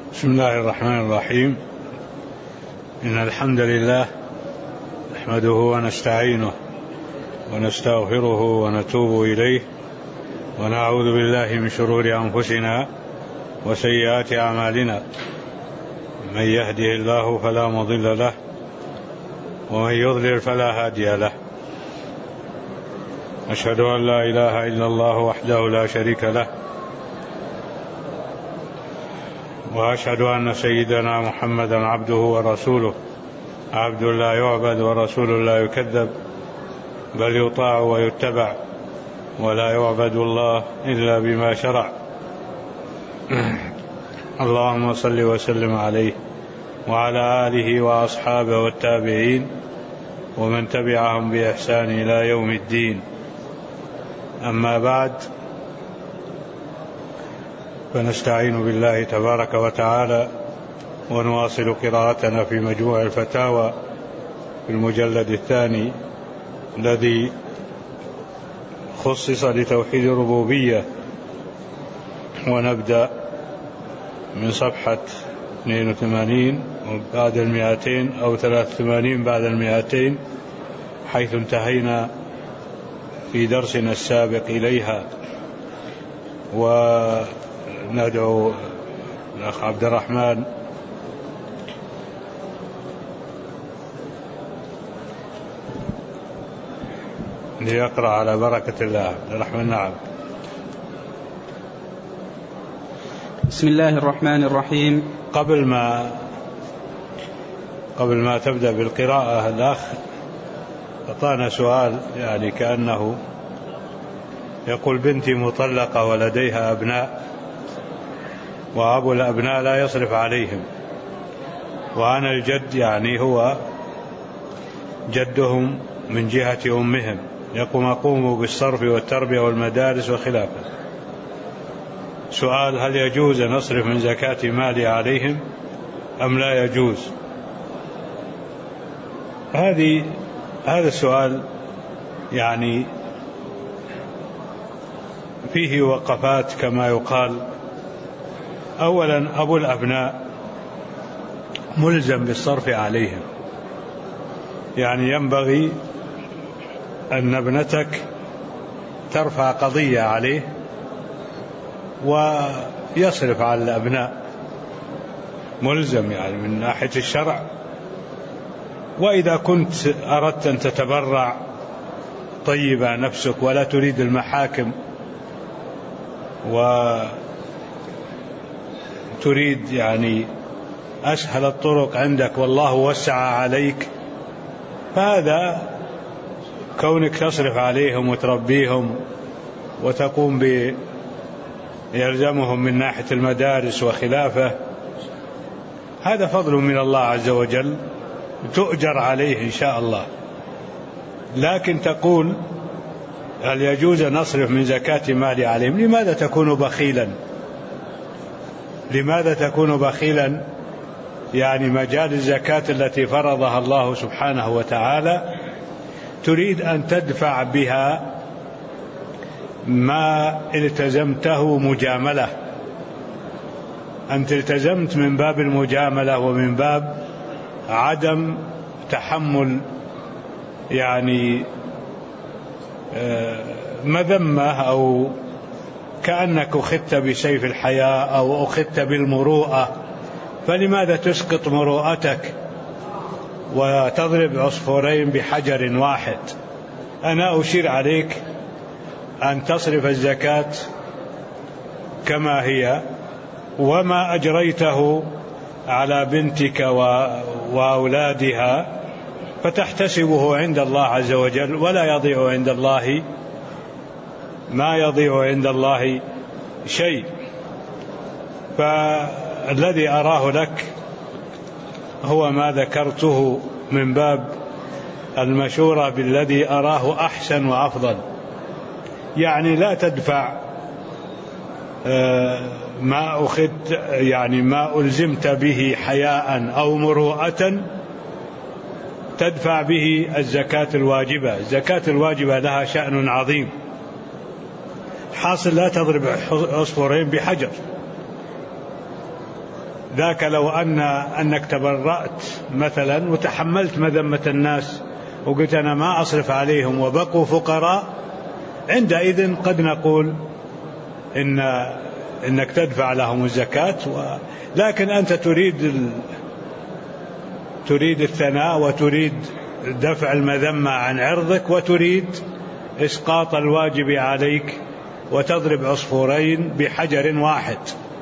بسم الله الرحمن الرحيم. إن الحمد لله نحمده ونستعينه ونستغفره ونتوب إليه ونعوذ بالله من شرور أنفسنا وسيئات أعمالنا. من يهده الله فلا مضل له ومن يضلل فلا هادي له. أشهد أن لا إله إلا الله وحده لا شريك له، وأشهد أن سيدنا محمدا عبده ورسوله، عبد لا يعبد ورسول لا يكذب، بل يطاع ويتبع، ولا يعبد الله إلا بما شرع. اللهم صل وسلم عليه وعلى آله وأصحابه والتابعين ومن تبعهم بإحسان إلى يوم الدين. أما بعد، فنستعين بالله تبارك وتعالى ونواصل قراءتنا في مجموع الفتاوى في المجلد الثاني الذي خصص لتوحيد الربوبية، ونبدأ من صفحة 82 بعد 200 أو 83 بعد 200 حيث انتهينا في درسنا السابق إليها. وندعو الأخ عبد الرحمن ليقرأ على بركة الله. عبد الرحمن. نعم. بسم الله الرحمن الرحيم. قبل ما تبدأ بالقراءة، الأخ أعطانا سؤال يعني كأنه يقول: بنتي مطلقة ولديها أبناء، وأبو الأبناء لا يصرف عليهم، وأنا الجد يعني هو جدهم من جهة أمهم، يقوم بالصرف والتربية والمدارس وخلافه. سؤال: هل يجوز أن أصرف من زكاة مالي عليهم أم لا يجوز؟ هذا السؤال يعني فيه وقفات كما يقال. أولا، أبو الأبناء ملزم بالصرف عليهم، يعني ينبغي أن ابنتك ترفع قضية عليه ويصرف على الأبناء، ملزم يعني من ناحية الشرع. وإذا كنت أردت أن تتبرع طيبة نفسك ولا تريد المحاكم وتريد يعني أسهل الطرق عندك والله وسع عليك، فهذا كونك تصرف عليهم وتربيهم وتقوم يلزمهم من ناحية المدارس وخلافه، هذا فضل من الله عز وجل تؤجر عليه إن شاء الله. لكن تقول: هل يجوز أن أصرف من زكاة مالي عليهم؟ لماذا تكون بخيلا؟ لماذا تكون بخيلا؟ يعني مجال الزكاة التي فرضها الله سبحانه وتعالى تريد أن تدفع بها ما التزمته مجاملة. أنت التزمت من باب المجاملة ومن باب عدم تحمل يعني مذمة، أو كأنك أخذت بسيف الحياة أو أخذت بالمروءة، فلماذا تسقط مروءتك وتضرب عصفورين بحجر واحد؟ أنا أشير عليك أن تصرف الزكاة كما هي، وما أجريته على بنتك وأولادها فتحتسبه عند الله عز وجل، ولا يضيع عند الله ما يضيع عند الله شيء. فالذي أراه لك هو ما ذكرته من باب المشورة بالذي أراه أحسن وأفضل. يعني لا تدفع ما أخذت يعني ما ألزمت به حياء أو مروءة تدفع به الزكاة الواجبة. الزكاة الواجبة لها شأن عظيم، حاصل لا تضرب عصفورين بحجر. ذاك لو أنك تبرأت مثلا وتحملت مذمة الناس وقلت أنا ما أصرف عليهم وبقوا فقراء، عندئذ قد نقول إنك تدفع لهم الزكاة. لكن أنت تريد الثناء وتريد دفع المذمة عن عرضك وتريد إسقاط الواجب عليك وتضرب عصفورين بحجر واحد.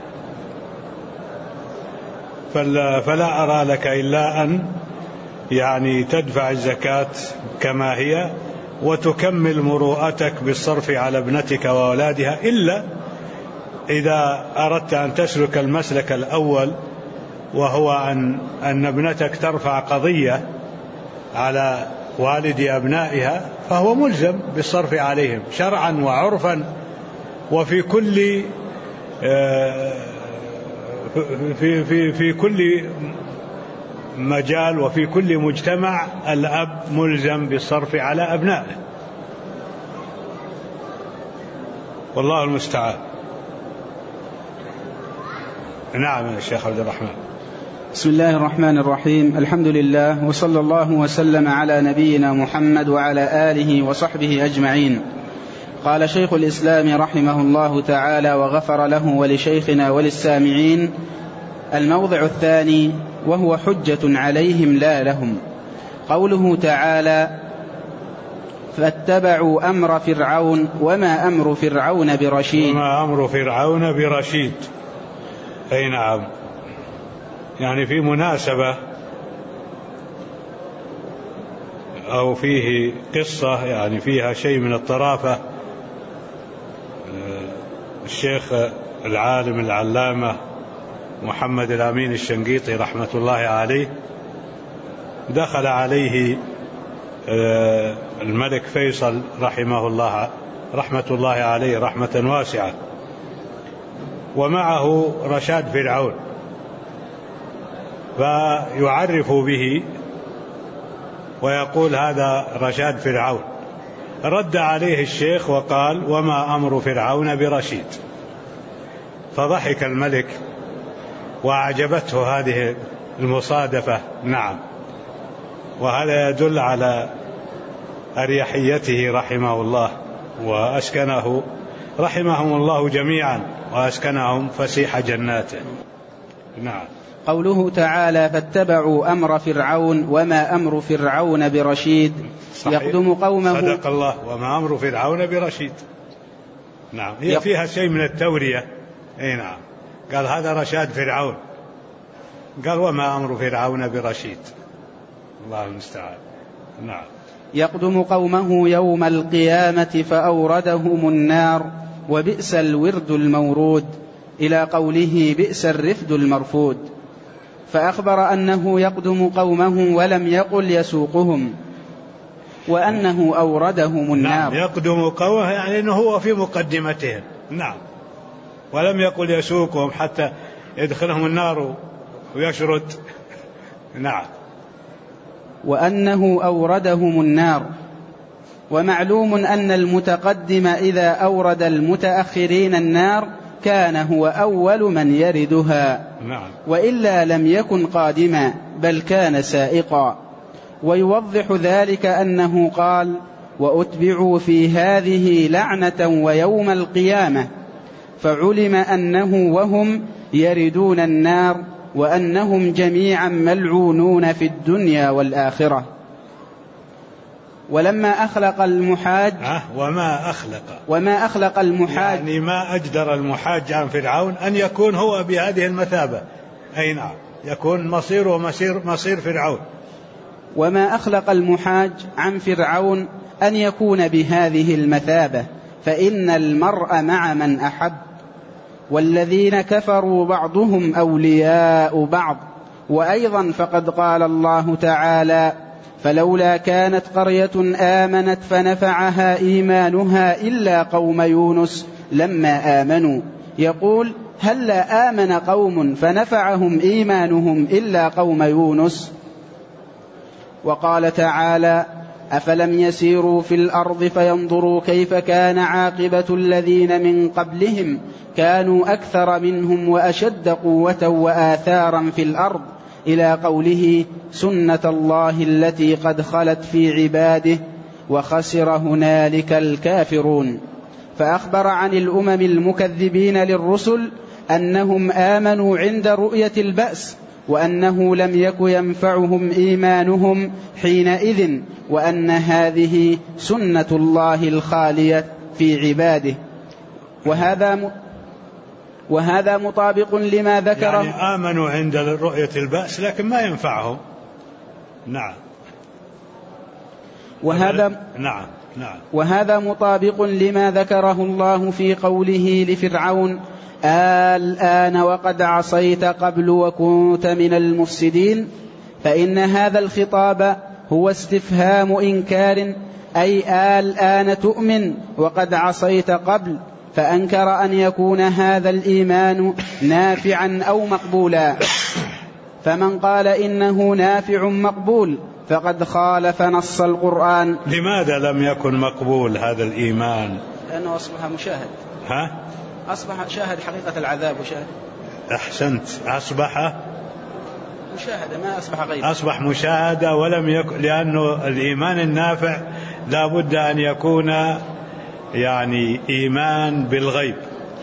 فلا أرى لك إلا أن تدفع الزكاة كما هي وتكمل مروءتك بالصرف على ابنتك وأولادها، إلا إذا أردت أن تسلك المسلك الأول، وهو أن ابنتك ترفع قضية على والد أبنائها، فهو ملزم بالصرف عليهم شرعا وعرفا. وفي كل في كل مجال وفي كل مجتمع الأب ملزم بالصرف على أبنائه، والله المستعان. نعم يا شيخ عبد الرحمن. بسم الله الرحمن الرحيم. الحمد لله، وصلى الله وسلم على نبينا محمد وعلى آله وصحبه أجمعين. قال شيخ الإسلام رحمه الله تعالى وغفر له ولشيخنا وللسامعين: الموضع الثاني، وهو حجة عليهم لا لهم، قوله تعالى: فاتبعوا أمر فرعون وما أمر فرعون برشيد. وما أمر فرعون برشيد. أي نعم، في مناسبة أو فيه قصة فيها شيء من الطرافة. الشيخ العالم العلامة محمد الأمين الشنقيطي رحمة الله عليه دخل عليه الملك فيصل رحمه الله رحمة الله عليه رحمة واسعة، ومعه رشاد فرعون، فيعرف به ويقول: هذا رشاد فرعون. رد عليه الشيخ وقال: وما أمر فرعون برشيد. فضحك الملك وأعجبته هذه المصادفة. نعم، وهذا يدل على أريحيته رحمه الله، وأسكنه رحمهم الله جميعا وأسكنهم فسيح جناته. نعم. قوله تعالى: فاتبعوا أمر فرعون وما أمر فرعون برشيد. صحيح. يقدم قومه. صدق الله، وما أمر فرعون برشيد. نعم، هي فيها شيء من التورية. اي نعم، قال هذا رشاد فرعون، قال وما أمر فرعون برشيد. الله المستعان. نعم. يقدم قومه يوم القيامة فأوردهم النار وبئس الورد المورود، إلى قوله بئس الرفد المرفود. فأخبر أنه يقدم قومه ولم يقل يسوقهم، وأنه أوردهم النار. نعم، يقدم قومه أنه هو في مقدمتهم. نعم، ولم يقل يسوقهم حتى يدخلهم النار ويشرد. نعم. وأنه أوردهم النار. ومعلوم أن المتقدم إذا أورد المتأخرين النار كان هو أول من يردها. نعم. وإلا لم يكن قادما، بل كان سائقا. ويوضح ذلك أنه قال: وأتبعوا في هذه لعنة ويوم القيامة، فعلم أنه وهم يردون النار، وأنهم جميعا ملعونون في الدنيا والآخرة. ولما أخلق المحاج وما أخلق المحاج، ما أجدر المحاج عن فرعون أن يكون هو بهذه المثابة. أي نعم، يكون مصيره مصير فرعون. وما أخلق المحاج عن فرعون أن يكون بهذه المثابة، فإن المرء مع من أحب، والذين كفروا بعضهم أولياء بعض. وأيضا فقد قال الله تعالى: فلولا كانت قرية آمنت فنفعها إيمانها إلا قوم يونس لما آمنوا. يقول: هلا آمن قوم فنفعهم إيمانهم إلا قوم يونس. وقال تعالى: أفلم يسيروا في الأرض فينظروا كيف كان عاقبة الذين من قبلهم كانوا أكثر منهم وأشد قوة وآثارا في الأرض إلى قوله سنة الله التي قد خلت في عباده وخسر هنالك الكافرون. فأخبر عن الأمم المكذبين للرسل أنهم آمنوا عند رؤية البأس وأنه لم يك ينفعهم إيمانهم حينئذ وأن هذه سنة الله الخالية في عباده. وهذا مطابق لما ذكره، يعني آمنوا عند رؤية البأس لكن ما ينفعهم. نعم. وهذا مطابق لما ذكره الله في قوله لفرعون الآن وقد عصيت قبل وكنت من المفسدين، فإن هذا الخطاب هو استفهام إنكار، أي الآن تؤمن وقد عصيت قبل، فأنكر أن يكون هذا الإيمان نافعا أو مقبولا. فمن قال إنه نافع مقبول فقد خالف نص القرآن. لماذا لم يكن مقبول هذا الإيمان؟ لأنه أصبح مشاهد. أصبح شاهد حقيقة العذاب وشاهد. أحسنت، أصبح مشاهدة ما أصبح غيب. أصبح مشاهدة ولم يكن، لأنه الإيمان النافع لا بد أن يكون يعني إيمان بالغيب،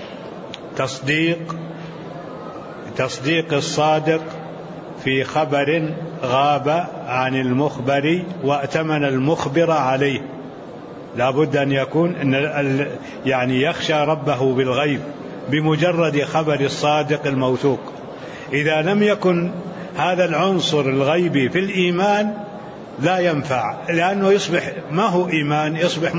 تصديق الصادق في خبر غاب عن المخبر وأتمن المخبر عليه. لا بد أن يكون يعني يخشى ربه بالغيب بمجرد خبر الصادق الموثوق. إذا لم يكن هذا العنصر الغيبي في الإيمان لا ينفع، لأنه يصبح ما هو إيمان،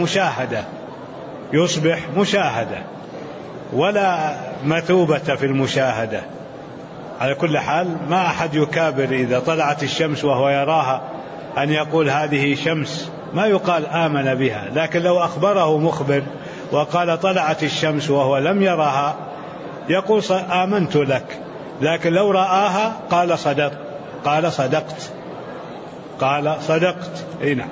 يصبح مشاهدة ولا مثوبة في المشاهدة. على كل حال ما أحد يكابر إذا طلعت الشمس وهو يراها أن يقول هذه شمس، ما يقال آمن بها. لكن لو أخبره مخبر وقال طلعت الشمس وهو لم يراها يقول آمنت لك، لكن لو رآها قال صدقت. نعم.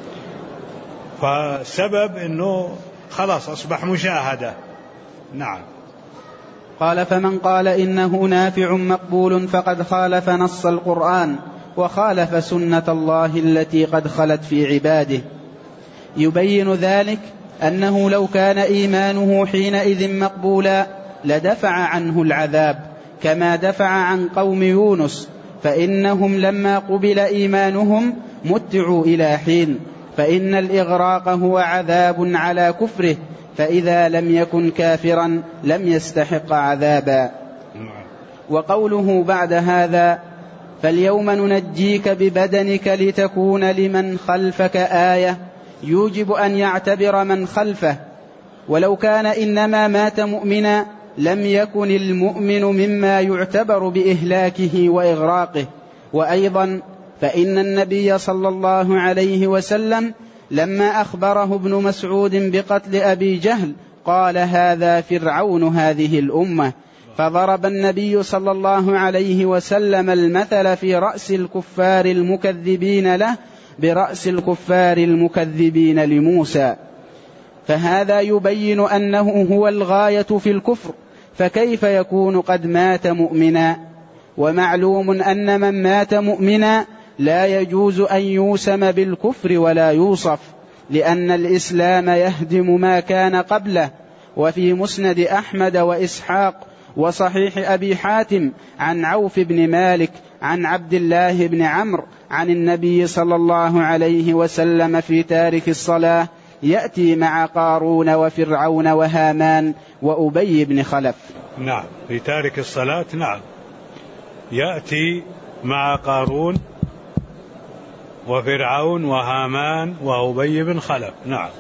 فالسبب أنه خلاص أصبح مشاهدة. نعم. قال فمن قال إنه نافع مقبول فقد خالف نص القرآن وخالف سنة الله التي قد خلت في عباده. يبين ذلك أنه لو كان إيمانه حينئذ مقبولا لدفع عنه العذاب كما دفع عن قوم يونس، فإنهم لما قبل إيمانهم متعوا إلى حين، فإن الإغراق هو عذاب على كفره، فإذا لم يكن كافرا لم يستحق عذابا. وقوله بعد هذا فاليوم ننجيك ببدنك لتكون لمن خلفك آية يوجب أن يعتبر من خلفه، ولو كان إنما مات مؤمنا لم يكن المؤمن مما يعتبر بإهلاكه وإغراقه. وأيضا فإن النبي صلى الله عليه وسلم لما أخبره ابن مسعود بقتل أبي جهل قال هذا فرعون هذه الأمة، فضرب النبي صلى الله عليه وسلم المثل في رأس الكفار المكذبين له برأس الكفار المكذبين لموسى، فهذا يبين أنه هو الغاية في الكفر، فكيف يكون قد مات مؤمنا؟ ومعلوم أن من مات مؤمنا لا يجوز أن يوسم بالكفر ولا يوصف، لأن الإسلام يهدم ما كان قبله. وفي مسند أحمد وإسحاق وصحيح أبي حاتم عن عوف بن مالك عن عبد الله بن عمرو عن النبي صلى الله عليه وسلم في تارك الصلاة يأتي مع قارون وفرعون وهامان وأبي بن خلف. نعم، في تارك الصلاة نعم يأتي مع قارون وفرعون وهامان وأبي بن خلف. نعم،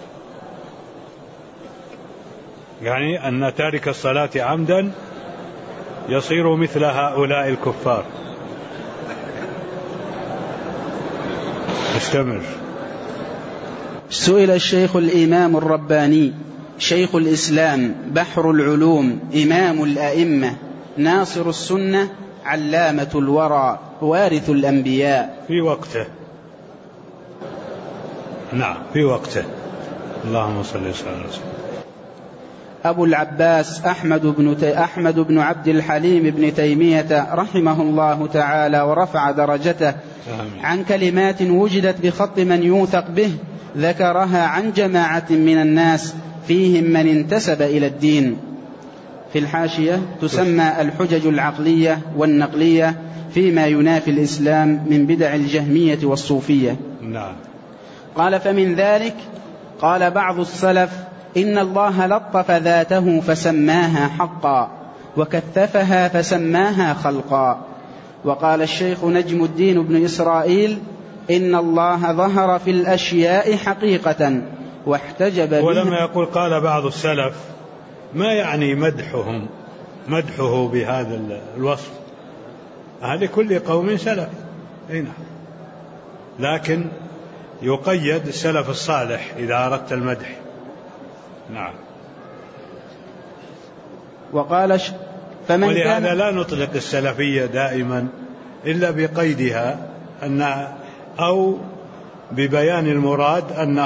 يعني أن تارك الصلاة عمدا يصير مثل هؤلاء الكفار. استمر. سئل الشيخ الإمام الرباني شيخ الإسلام بحر العلوم إمام الأئمة ناصر السنة علامة الورى وارث الأنبياء في وقته نعم في وقته. اللهم صل وسلم. أبو العباس أحمد بن عبد الحليم بن تيمية رحمه الله تعالى ورفع درجته عن كلمات وجدت بخط من يوثق به ذكرها عن جماعة من الناس فيهم من انتسب إلى الدين. في الحاشية تسمى الحجج العقلية والنقلية فيما ينافي الإسلام من بدع الجهمية والصوفية. نعم. قال فمن ذلك قال بعض السلف إن الله لطف ذاته فسماها حقا وكثفها فسماها خلقا. وقال الشيخ نجم الدين بن إسرائيل إن الله ظهر في الأشياء حقيقة واحتجب بها. ولما يقول قال بعض السلف ما يعني مدحه بهذا الوصف، هذه كل قوم سلف هنا، لكن يقيد السلف الصالح إذا أردت المدح. نعم. وقال ولهذا لا نطلق السلفية دائما إلا بقيدها أو ببيان المراد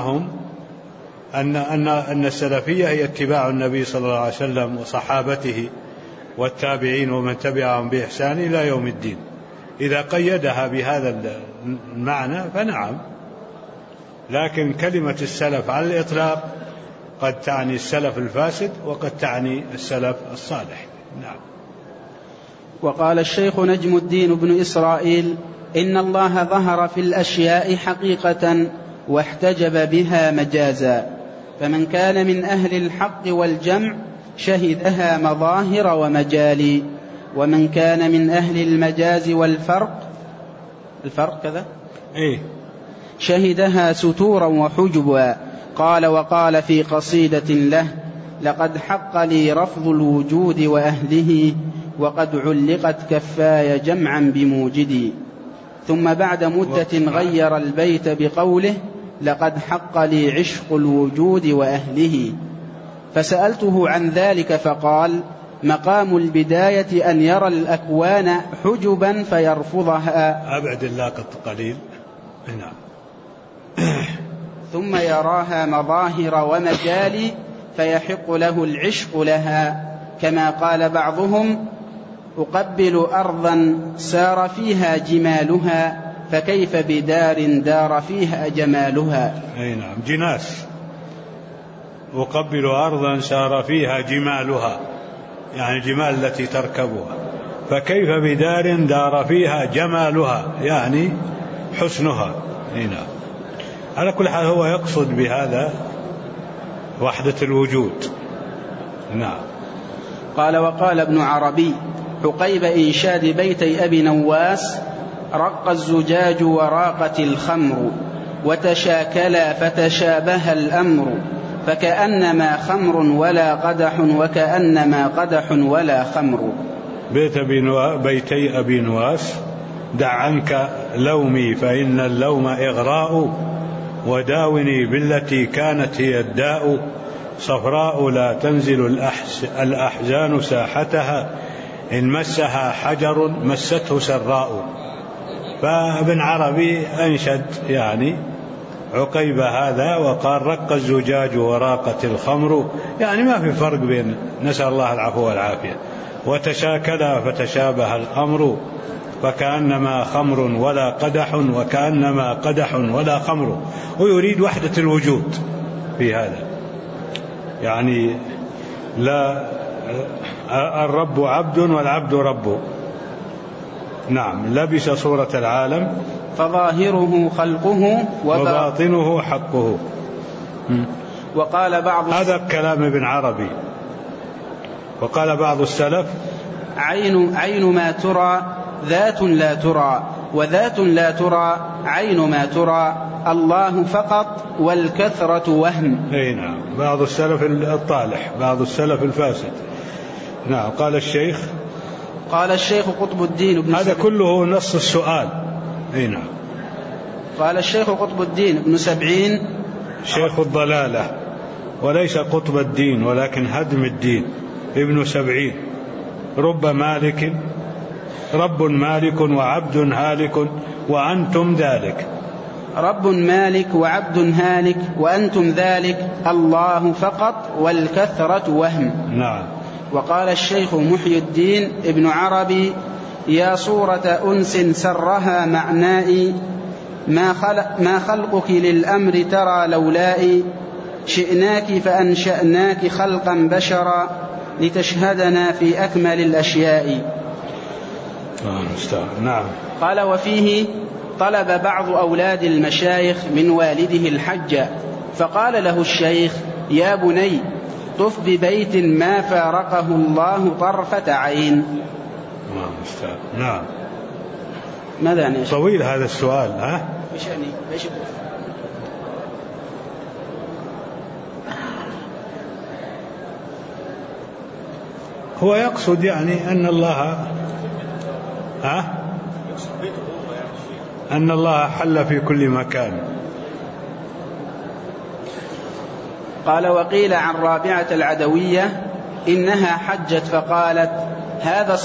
أن السلفية هي اتباع النبي صلى الله عليه وسلم وصحابته والتابعين ومن تبعهم بإحسان إلى يوم الدين. إذا قيدها بهذا المعنى فنعم، لكن كلمة السلف على الإطلاق قد تعني السلف الفاسد وقد تعني السلف الصالح. نعم. وقال الشيخ نجم الدين بن إسرائيل إن الله ظهر في الأشياء حقيقة واحتجب بها مجازا، فمن كان من أهل الحق والجمع شهدها مظاهر ومجالي، ومن كان من أهل المجاز والفرق كذا شهدها ستورا وحجبا. قال وقال في قصيدة له لقد حق لي رفض الوجود وأهله وقد علقت كفاي جمعا بموجدي. ثم بعد مدة غير البيت بقوله لقد حق لي عشق الوجود وأهله. فسألته عن ذلك فقال مقام البداية أن يرى الأكوان حجبا فيرفضها. أبعد اللاقط قليل. نعم. ثم يراها مظاهر ومجالي فيحق له العشق لها، كما قال بعضهم أقبل أرضا سار فيها جمالها فكيف بدار دار فيها جمالها. أي نعم، جناس. أقبل أرضا سار فيها جمالها، يعني الجمال التي تركبها، فكيف بدار دار فيها جمالها، يعني حسنها. أي نعم. على كل حال هو يقصد بهذا وحدة الوجود. نعم. قال وقال ابن عربي حقيب إنشاد بيتي أبي نواس رق الزجاج وراقت الخمر وتشاكلا فتشابه الأمر فكأنما خمر ولا قدح وكأنما قدح ولا خمر. بيتي أبي نواس دع عنك لومي فإن اللوم إغراء وداوني بالتي كانت هي الداء صفراء لا تنزل الأحزان ساحتها إن مسها حجر مسته سراء. فابن عربي أنشد يعني عقيب هذا وقال رق الزجاج وراقت الخمر، يعني ما في فرق بين، نسأل الله العفو والعافية. وتشاكلا فتشابه الأمر فكأنما خمر ولا قدح وكأنما قدح ولا خمر. ويريد وحدة الوجود في هذا، يعني لا الرب عبد والعبد رب. نعم. لبس صورة العالم فظاهره خلقه وباطنه حقه. وقال بعض هذا كلام ابن عربي. وقال بعض السلف عين ما ترى ذات لا ترى وذات لا ترى عين ما ترى الله فقط والكثرة وهم. أي نعم. بعض السلف الطالح بعض السلف الفاسد. نعم. قال الشيخ قطب الدين بن هذا كله نص السؤال. أي نعم. قال الشيخ قطب الدين بن سبعين شيخ الضلالة، وليس قطب الدين ولكن هدم الدين، ابن سبعين. رب مالك وعبد هالك وأنتم ذلك. رب مالك وعبد هالك وأنتم ذلك الله فقط والكثرة وهم. نعم. وقال الشيخ محي الدين ابن عربي: يا صورة أنس سرها معنائي ما خلقك للأمر ترى لولائي شئناك فأنشأناك خلقا بشرا لتشهدنا في أكمل الأشياء. نعم. قال: وفيه طلب بعض أولاد المشايخ من والده الحج، فقال له الشيخ: يا بني طف ببيت ما فارقه الله طرفة عين. نعم. ماذا يعني؟ طويل هذا السؤال. ها؟ إيش هو يقصد يعني أن الله حل في كل مكان. قال: وقيل عن رابعة العدوية إنها حجت فقالت: هذا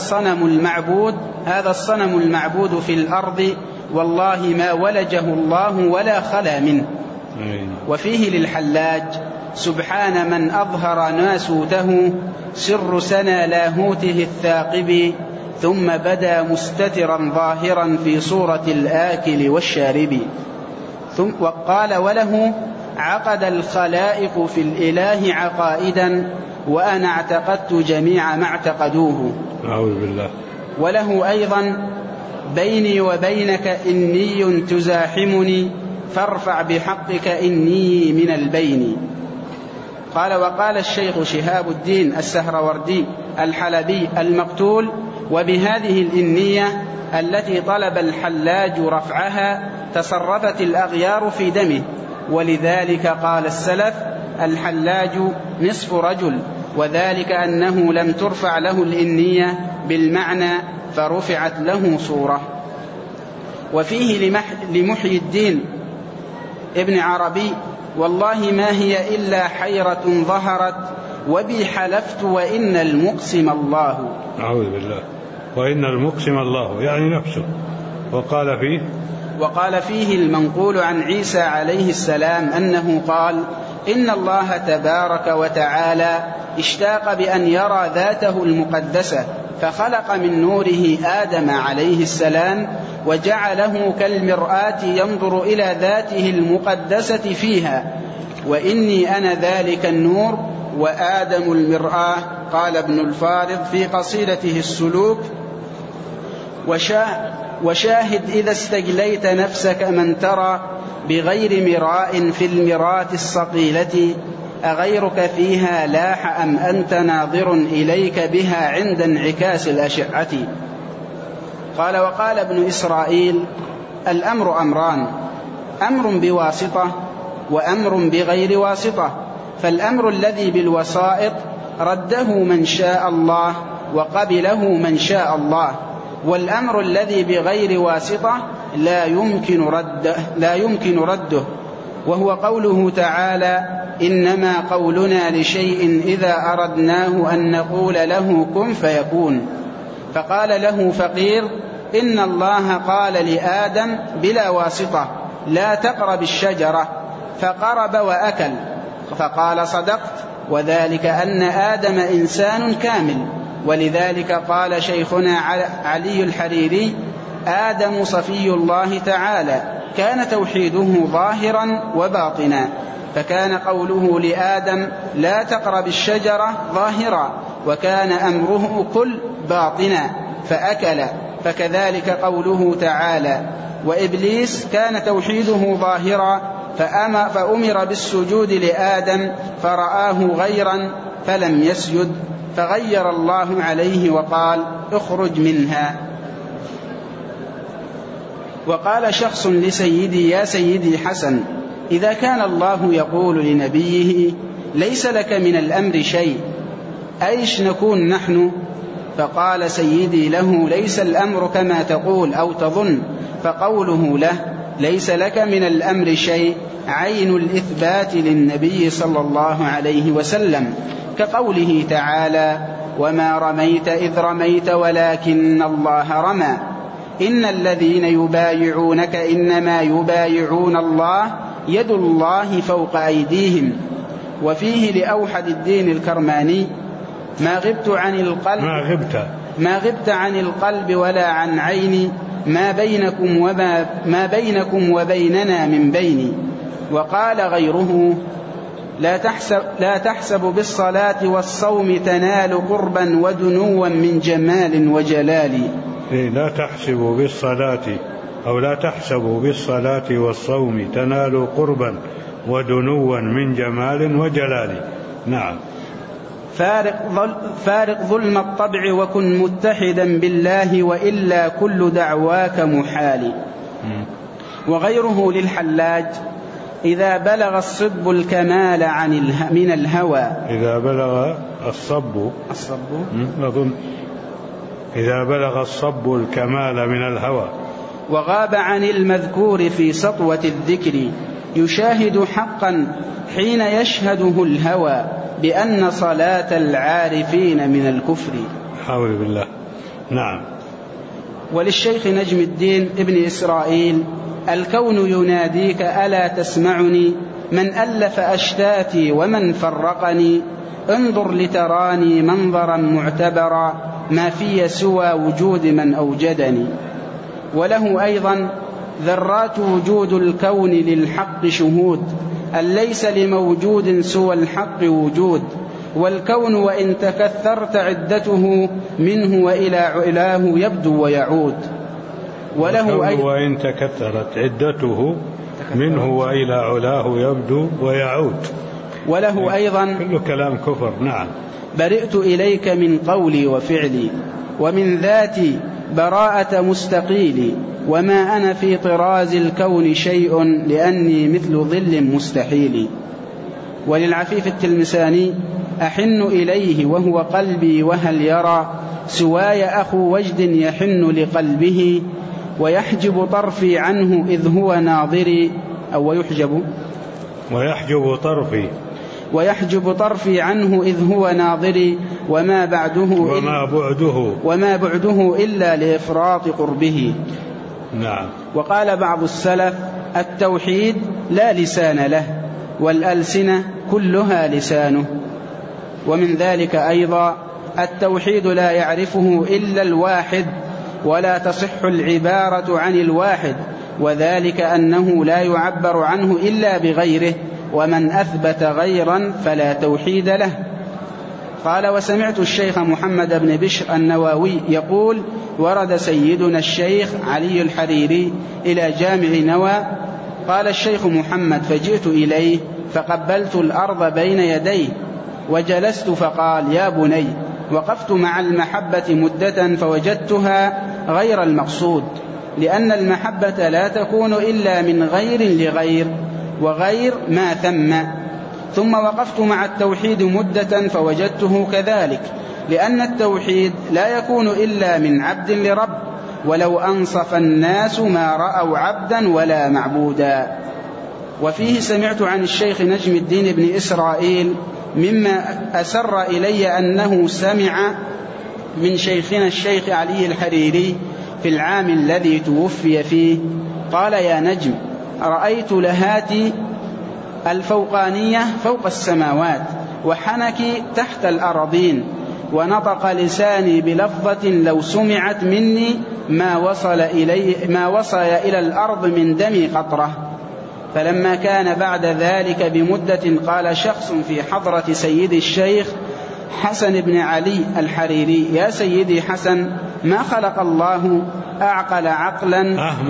الصنم المعبود في الأرض والله ما ولجه الله ولا خلا منه. وفيه للحلاج: سبحان من أظهر ناسوته سر سنى لاهوته الثاقب ثم بدا مستترا ظاهرا في صورة الآكل والشارب. وقال: وله عقد الخلائق في الإله عقائدا وأنا اعتقدت جميع ما اعتقدوه. أعوذ بالله. وله أيضا: بيني وبينك إني تزاحمني فارفع بحقك إني من البين. قال: وقال الشيخ شهاب الدين السهروردي الحلبي المقتول: وبهذه الإنية التي طلب الحلاج رفعها تصرفت الأغيار في دمه، ولذلك قال السلف: الحلاج نصف رجل، وذلك أنه لم ترفع له الإنية بالمعنى فرفعت له صورة. وفيه لمحي الدين ابن عربي: والله ما هي إلا حيرة ظهرت وبي حلفت وإن المقسم الله. أعوذ بالله. وإن المقسم الله يعني نفسه. وقال فيه المنقول عن عيسى عليه السلام أنه قال: إن الله تبارك وتعالى اشتاق بأن يرى ذاته المقدسة فخلق من نوره آدم عليه السلام وجعله كالمرآة ينظر إلى ذاته المقدسة فيها، وإني أنا ذلك النور وآدم المرآة. قال ابن الفارض في قصيدته السلوك: وشاهد إذا استجليت نفسك من ترى بغير مراء في المراة الصقيلة أغيرك فيها لاح أم أنت ناظر إليك بها عند انعكاس الأشعة. قال: وقال ابن إسرائيل: الأمر أمران، أمر بواسطة وأمر بغير واسطة، فالأمر الذي بالوسائط رده من شاء الله وقبله من شاء الله، والأمر الذي بغير واسطة لا يمكن رده، وهو قوله تعالى: إنما قولنا لشيء إذا أردناه أن نقول له كن فيكون. فقال له فقير: إن الله قال لآدم بلا واسطة لا تقرب الشجرة فقرب وأكل، فقال: صدقت، وذلك أن آدم إنسان كامل. ولذلك قال شيخنا علي الحريري: آدم صفي الله تعالى، كان توحيده ظاهرا وباطنا، فكان قوله لآدم لا تقرب الشجرة ظاهرا، وكان أمره كل باطنا فأكل. فكذلك قوله تعالى: وإبليس كان توحيده ظاهرا فأمر بالسجود لآدم فرآه غيرا فلم يسجد، فغير الله عليه وقال: اخرج منها. وقال شخص لسيدي: يا سيدي حسن، إذا كان الله يقول لنبيه ليس لك من الأمر شيء أيش نكون نحن؟ فقال سيدي له: ليس الأمر كما تقول أو تظن، فقوله له ليس لك من الأمر شيء عين الإثبات للنبي صلى الله عليه وسلم، كقوله تعالى: وما رميت إذ رميت ولكن الله رمى. إن الذين يبايعونك إنما يبايعون الله يد الله فوق أيديهم. وفيه لأوحد الدين الكرماني ما غبت عن القلب ولا عن عيني ما بينكم وبيننا من بيني. وقال غيره لا تحسب بالصلاة والصوم تنال قربا ودنوا من جمال وجلال. لا تحسبوا بالصلاة والصوم تنال قربا ودنوا من جمال وجلال. نعم. فارق ظلم الطبع وكن متحدا بالله وإلا كل دعواك محال. وغيره للحلاج إذا بلغ الصب الكمال من الهوى. إذا بلغ الصب الكمال من الهوى وغاب عن المذكور في سطوة الذكر يشاهد حقا حين يشهده الهوى بأن صلاة العارفين من الكفر. حول بالله. نعم. وللشيخ نجم الدين ابن إسرائيل الكون يناديك ألا تسمعني من ألف أشتاتي ومن فرقني انظر لتراني منظرا معتبرا ما في سوى وجود من أوجدني. وله أيضا ذرات وجود الكون للحق شهود أن ليس لموجود سوى الحق وجود والكون وإن تكثرت عدته منه وإلى علاه يبدو ويعود. وإن تكثرت عدته منه وإلى علاه يبدو ويعود. وله أيضا كل كلام كفر. نعم. برئت إليك من قولي وفعلي ومن ذاتي براءة مستقيلي وما أنا في طراز الكون شيء لأني مثل ظل مستحيل. وللعفيف التلمساني أحن إليه وهو قلبي وهل يرى سواي أخو وجد يحن لقلبه ويحجب طرفي عنه إذ هو ناظري أو ويحجب طرفي عنه إذ هو ناظري وما بعده إلا لإفراط قربه. نعم. وقال بعض السلف التوحيد لا لسان له والألسنة كلها لسانه. ومن ذلك أيضا التوحيد لا يعرفه إلا الواحد ولا تصح العبارة عن الواحد وذلك أنه لا يعبر عنه إلا بغيره ومن أثبت غيرا فلا توحيد له. قال وسمعت الشيخ محمد بن بشر النواوي يقول ورد سيدنا الشيخ علي الحريري إلى جامع نوى قال الشيخ محمد فجئت إليه فقبلت الأرض بين يديه وجلست فقال يا بني وقفت مع المحبة مدة فوجدتها غير المقصود لأن المحبة لا تكون إلا من غير لغير وغير ما ثم وقفت مع التوحيد مدة فوجدته كذلك لأن التوحيد لا يكون إلا من عبد لرب ولو أنصف الناس ما رأوا عبدا ولا معبودا. وفيه سمعت عن الشيخ نجم الدين بن إسرائيل مما أسر إلي أنه سمع من شيخنا الشيخ علي الحريري في العام الذي توفي فيه قال يا نجم رأيت لهاتي الفوقانية فوق السماوات وحنكي تحت الأراضين ونطق لساني بلفظة لو سمعت مني ما وصل إلى الأرض من دم قطرة. فلما كان بعد ذلك بمدة قال شخص في حضرة سيد الشيخ حسن بن علي الحريري يا سيدي حسن ما خلق الله أعقل عقلا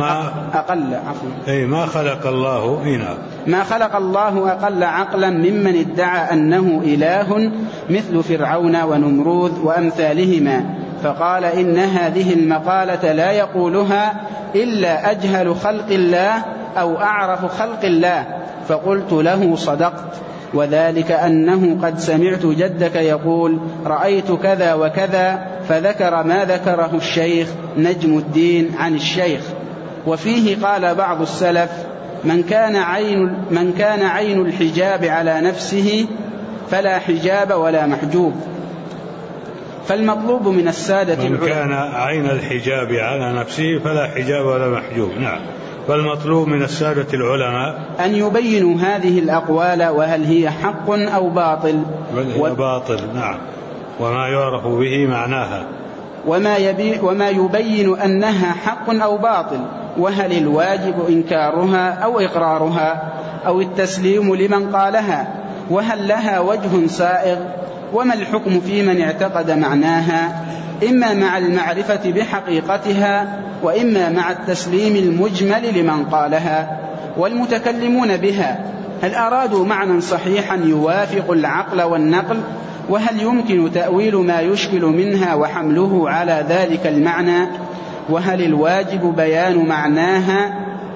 ما خلق الله أقل عقلا ممن ادعى أنه إله مثل فرعون ونمرود وأمثالهما. فقال إن هذه المقالة لا يقولها إلا أجهل خلق الله أو أعرف خلق الله. فقلت له صدقت وذلك أنه قد سمعت جدك يقول رأيت كذا وكذا فذكر ما ذكره الشيخ نجم الدين عن الشيخ. وفيه قال بعض السلف من كان عين الحجاب على نفسه فلا حجاب ولا محجوب. فالمطلوب من السادة من كان عين الحجاب على نفسه فلا حجاب ولا محجوب. نعم. فالمطلوب من السادة العلماء أن يبينوا هذه الأقوال وهل هي حق أو باطل. باطل. نعم. وما يعرف به معناها، وما يبين أنها حق أو باطل، وهل الواجب إنكارها أو إقرارها أو التسليم لمن قالها، وهل لها وجه سائغ، وما الحكم في من اعتقد معناها، إما مع المعرفة بحقيقتها وإما مع التسليم المجمل لمن قالها. والمتكلمون بها هل أرادوا معنى صحيحا يوافق العقل والنقل، وهل يمكن تأويل ما يشكل منها وحمله على ذلك المعنى، وهل الواجب بيان معناها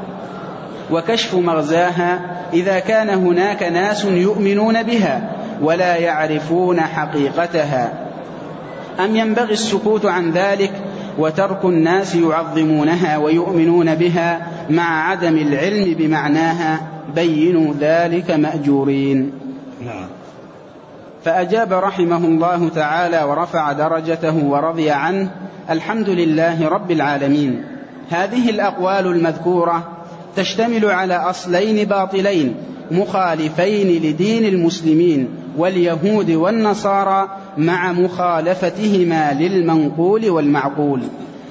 وكشف مغزاها إذا كان هناك ناس يؤمنون بها ولا يعرفون حقيقتها، أم ينبغي السكوت عن ذلك وترك الناس يعظمونها ويؤمنون بها مع عدم العلم بمعناها، بينوا ذلك مأجورين. نعم. فأجاب رحمه الله تعالى ورفع درجته ورضي عنه: الحمد لله رب العالمين. هذه الأقوال المذكورة تشتمل على أصلين باطلين مخالفين لدين المسلمين واليهود والنصارى مع مخالفتهما للمنقول والمعقول.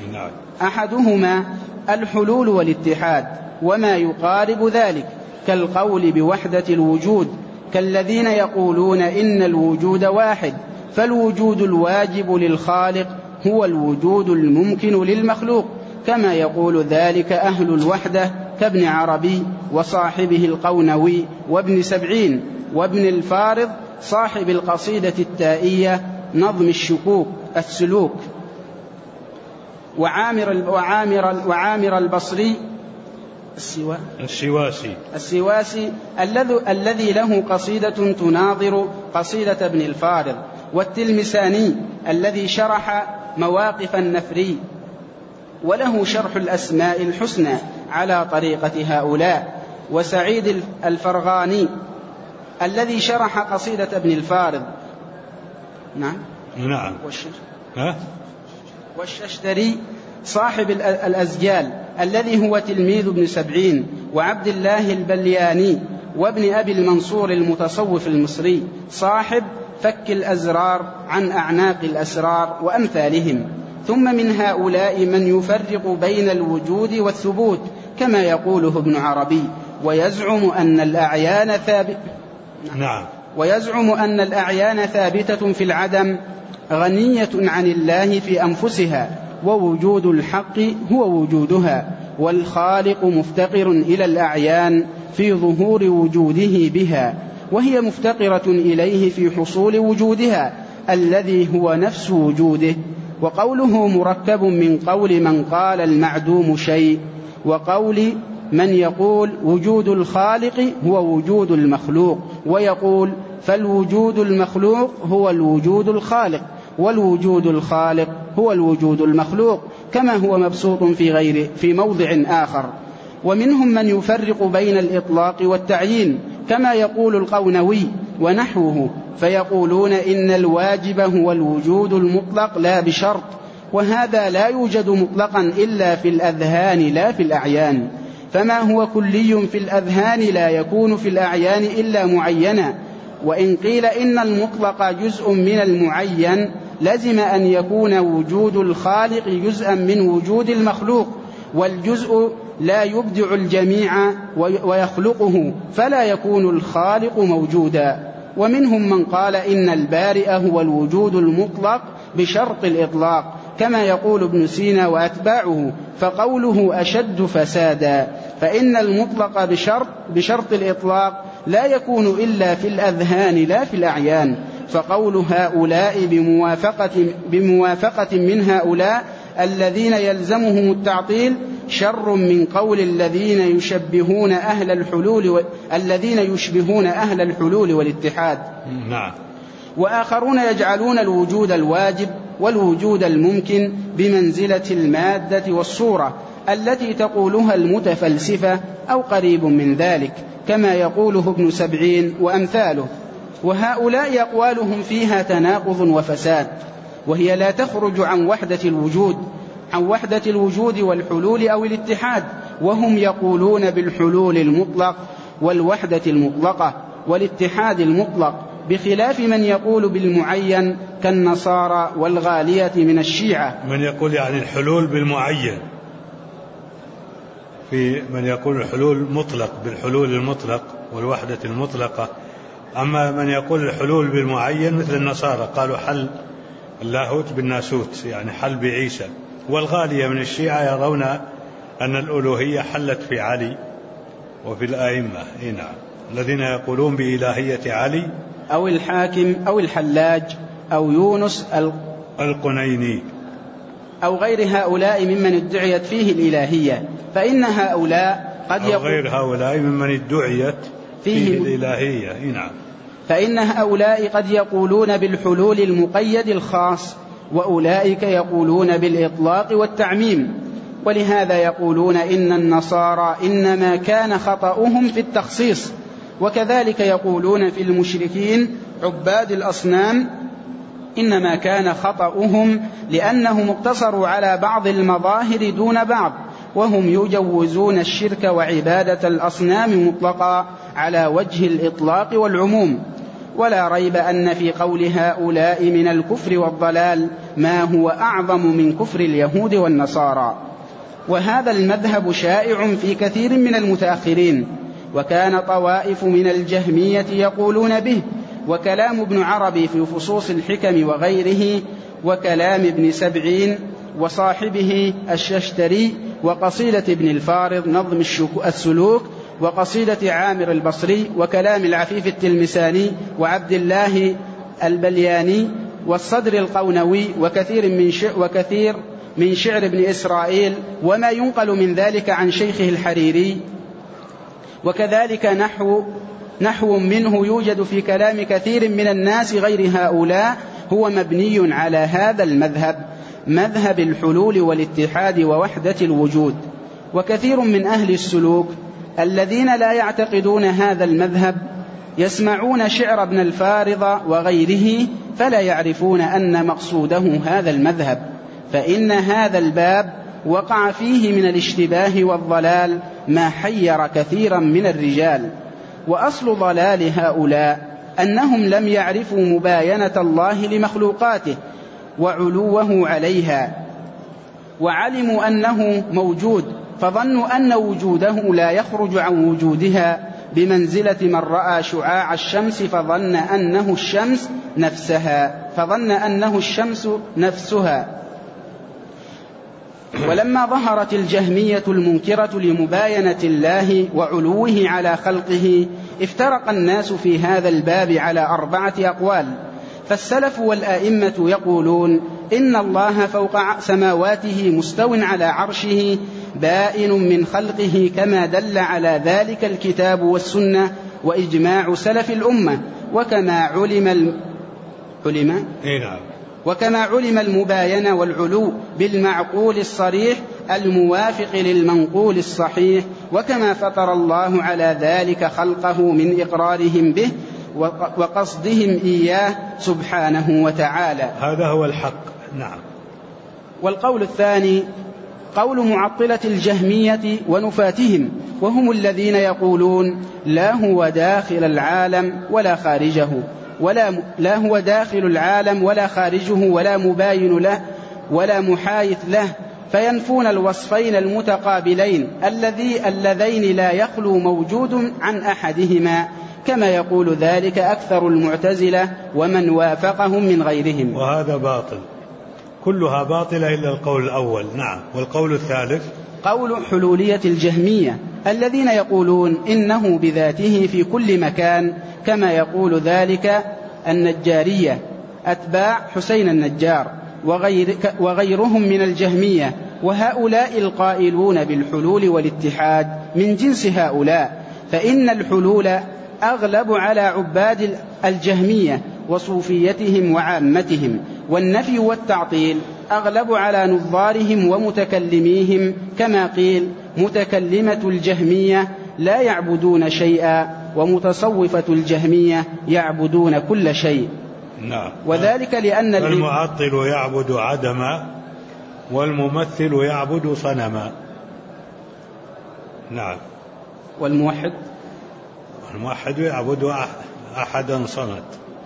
أحدهما الحلول والاتحاد وما يقارب ذلك كالقول بوحدة الوجود، كالذين يقولون إن الوجود واحد، فالوجود الواجب للخالق هو الوجود الممكن للمخلوق، كما يقول ذلك أهل الوحدة كابن عربي وصاحبه القونوي وابن سبعين وابن الفارض صاحب القصيدة التائية نظم السلوك وعامر البصري السواسي الذي له قصيدة تناظر قصيدة ابن الفارض، والتلمساني الذي شرح مواقف النفري وله شرح الأسماء الحسنى على طريقة هؤلاء، وسعيد الفرغاني الذي شرح قصيدة ابن الفارض. نعم. والششتري صاحب الأزجال الذي هو تلميذ ابن سبعين، وعبد الله البلياني وابن أبي المنصور المتصوف المصري صاحب فك الأزرار عن أعناق الأسرار وأمثالهم. ثم من هؤلاء من يفرق بين الوجود والثبوت كما يقوله ابن عربي، ويزعم أن الأعيان ثابتة في العدم غنية عن الله في أنفسها، ووجود الحق هو وجودها، والخالق مفتقر إلى الأعيان في ظهور وجوده بها، وهي مفتقرة إليه في حصول وجودها الذي هو نفس وجوده. وقوله مركب من قول من قال المعدوم شيء، وقول من يقول وجود الخالق هو وجود المخلوق، ويقول فالوجود المخلوق هو الوجود الخالق، والوجود الخالق هو الوجود المخلوق، كما هو مبسوط في موضع آخر. ومنهم من يفرق بين الإطلاق والتعيين كما يقول القونوي ونحوه، فيقولون إن الواجب هو الوجود المطلق لا بشرط، وهذا لا يوجد مطلقا إلا في الأذهان لا في الأعيان، فما هو كلي في الأذهان لا يكون في الأعيان إلا معينا. وإن قيل إن المطلق جزء من المعين لزم أن يكون وجود الخالق جزءا من وجود المخلوق، والجزء لا يبدع الجميع ويخلقه، فلا يكون الخالق موجودا. ومنهم من قال إن البارئ هو الوجود المطلق بشرط الإطلاق كما يقول ابن سينا وأتباعه، فقوله أشد فسادا، فإن المطلق بشرط الإطلاق لا يكون إلا في الأذهان لا في الأعيان. فقول هؤلاء بموافقة من هؤلاء الذين يلزمهم التعطيل شر من قول الذين يشبهون أهل الحلول والاتحاد. نعم. وآخرون يجعلون الوجود الواجب والوجود الممكن بمنزلة المادة والصورة التي تقولها المتفلسفة أو قريب من ذلك كما يقوله ابن سبعين وأمثاله، وهؤلاء أقوالهم فيها تناقض وفساد. وهي لا تخرج عن وحدة الوجود والحلول أو الاتحاد، وهم يقولون بالحلول المطلق والوحدة المطلقة والاتحاد المطلق، بخلاف من يقول بالمعين كالنصارى والغالية من الشيعة. من يقول يعني الحلول بالمعين، في من يقول الحلول مطلق بالحلول المطلق والوحدة المطلقة. أما من يقول الحلول بالمعين مثل النصارى قالوا حل اللاهوت بالناسوت، يعني حل بعيسى. والغالية من الشيعة يرون أن الألوهية حلت في علي وفي الآئمة، نعم، الذين يقولون بإلهية علي أو الحاكم أو الحلاج أو يونس القنيني أو غير هؤلاء ممن ادعيت فيه الإلهية، فإن هؤلاء قد أو غير هؤلاء ممن ادعيت فيه الإلهية، نعم، فإن هؤلاء قد يقولون بالحلول المقيد الخاص، وأولئك يقولون بالإطلاق والتعميم. ولهذا يقولون إن النصارى إنما كان خطأهم في التخصيص، وكذلك يقولون في المشركين عباد الأصنام إنما كان خطأهم لأنهم اقتصروا على بعض المظاهر دون بعض، وهم يجوزون الشرك وعبادة الأصنام مطلقا على وجه الإطلاق والعموم. ولا ريب أن في قول هؤلاء من الكفر والضلال ما هو أعظم من كفر اليهود والنصارى. وهذا المذهب شائع في كثير من المتأخرين، وكان طوائف من الجهمية يقولون به، وكلام ابن عربي في فصوص الحكم وغيره، وكلام ابن سبعين وصاحبه الششتري، وقصيدة ابن الفارض نظم السلوك، وقصيدة عامر البصري، وكلام العفيف التلمساني وعبد الله البلياني والصدر القونوي، وكثير من شعر ابن إسرائيل، وما ينقل من ذلك عن شيخه الحريري. وكذلك نحو منه يوجد في كلام كثير من الناس غير هؤلاء، هو مبني على هذا المذهب، مذهب الحلول والاتحاد ووحدة الوجود. وكثير من أهل السلوك الذين لا يعتقدون هذا المذهب يسمعون شعر ابن الفارض وغيره فلا يعرفون أن مقصوده هذا المذهب، فإن هذا الباب وقع فيه من الاشتباه والضلال ما حير كثيرا من الرجال. وأصل ضلال هؤلاء أنهم لم يعرفوا مباينة الله لمخلوقاته وعلوه عليها، وعلموا أنه موجود فظنوا أن وجوده لا يخرج عن وجودها، بمنزلة من رأى شعاع الشمس فظن أنه الشمس نفسها. ولما ظهرت الجهمية المنكرة لمباينة الله وعلوه على خلقه افترق الناس في هذا الباب على 4 أقوال. فالسلف والآئمة يقولون إن الله فوق سماواته مستو على عرشه بائن من خلقه، كما دل على ذلك الكتاب والسنة وإجماع سلف الأمة، وكما علم المباينة والعلو بالمعقول الصريح الموافق للمنقول الصحيح، وكما فطر الله على ذلك خلقه من إقرارهم به وقصدهم إياه سبحانه وتعالى. هذا هو الحق، نعم. والقول الثاني قول معطلة الجهمية ونفاتهم، وهم الذين يقولون لا هو داخل العالم ولا خارجه، لا هو داخل العالم ولا خارجه، ولا مباين له ولا محايث له، فينفون الوصفين المتقابلين اللذين لا يخلو موجود عن أحدهما، كما يقول ذلك أكثر المعتزلة ومن وافقهم من غيرهم. وهذا باطل، كلها باطلة إلا القول الأول، نعم. والقول الثالث قول حلولية الجهمية الذين يقولون إنه بذاته في كل مكان، كما يقول ذلك النجارية أتباع حسين النجار وغيرهم من الجهمية. وهؤلاء القائلون بالحلول والاتحاد من جنس هؤلاء، فإن الحلول أغلب على عباد الجهمية وصوفيتهم وعامتهم، والنفي والتعطيل أغلب على نظارهم ومتكلميهم، كما قيل متكلمة الجهمية لا يعبدون شيئا ومتصوفة الجهمية يعبدون كل شيء. نعم. وذلك لأن المعطل يعبد عدما والممثل يعبد صنما. نعم. والموحد يعبد أحدا صمد.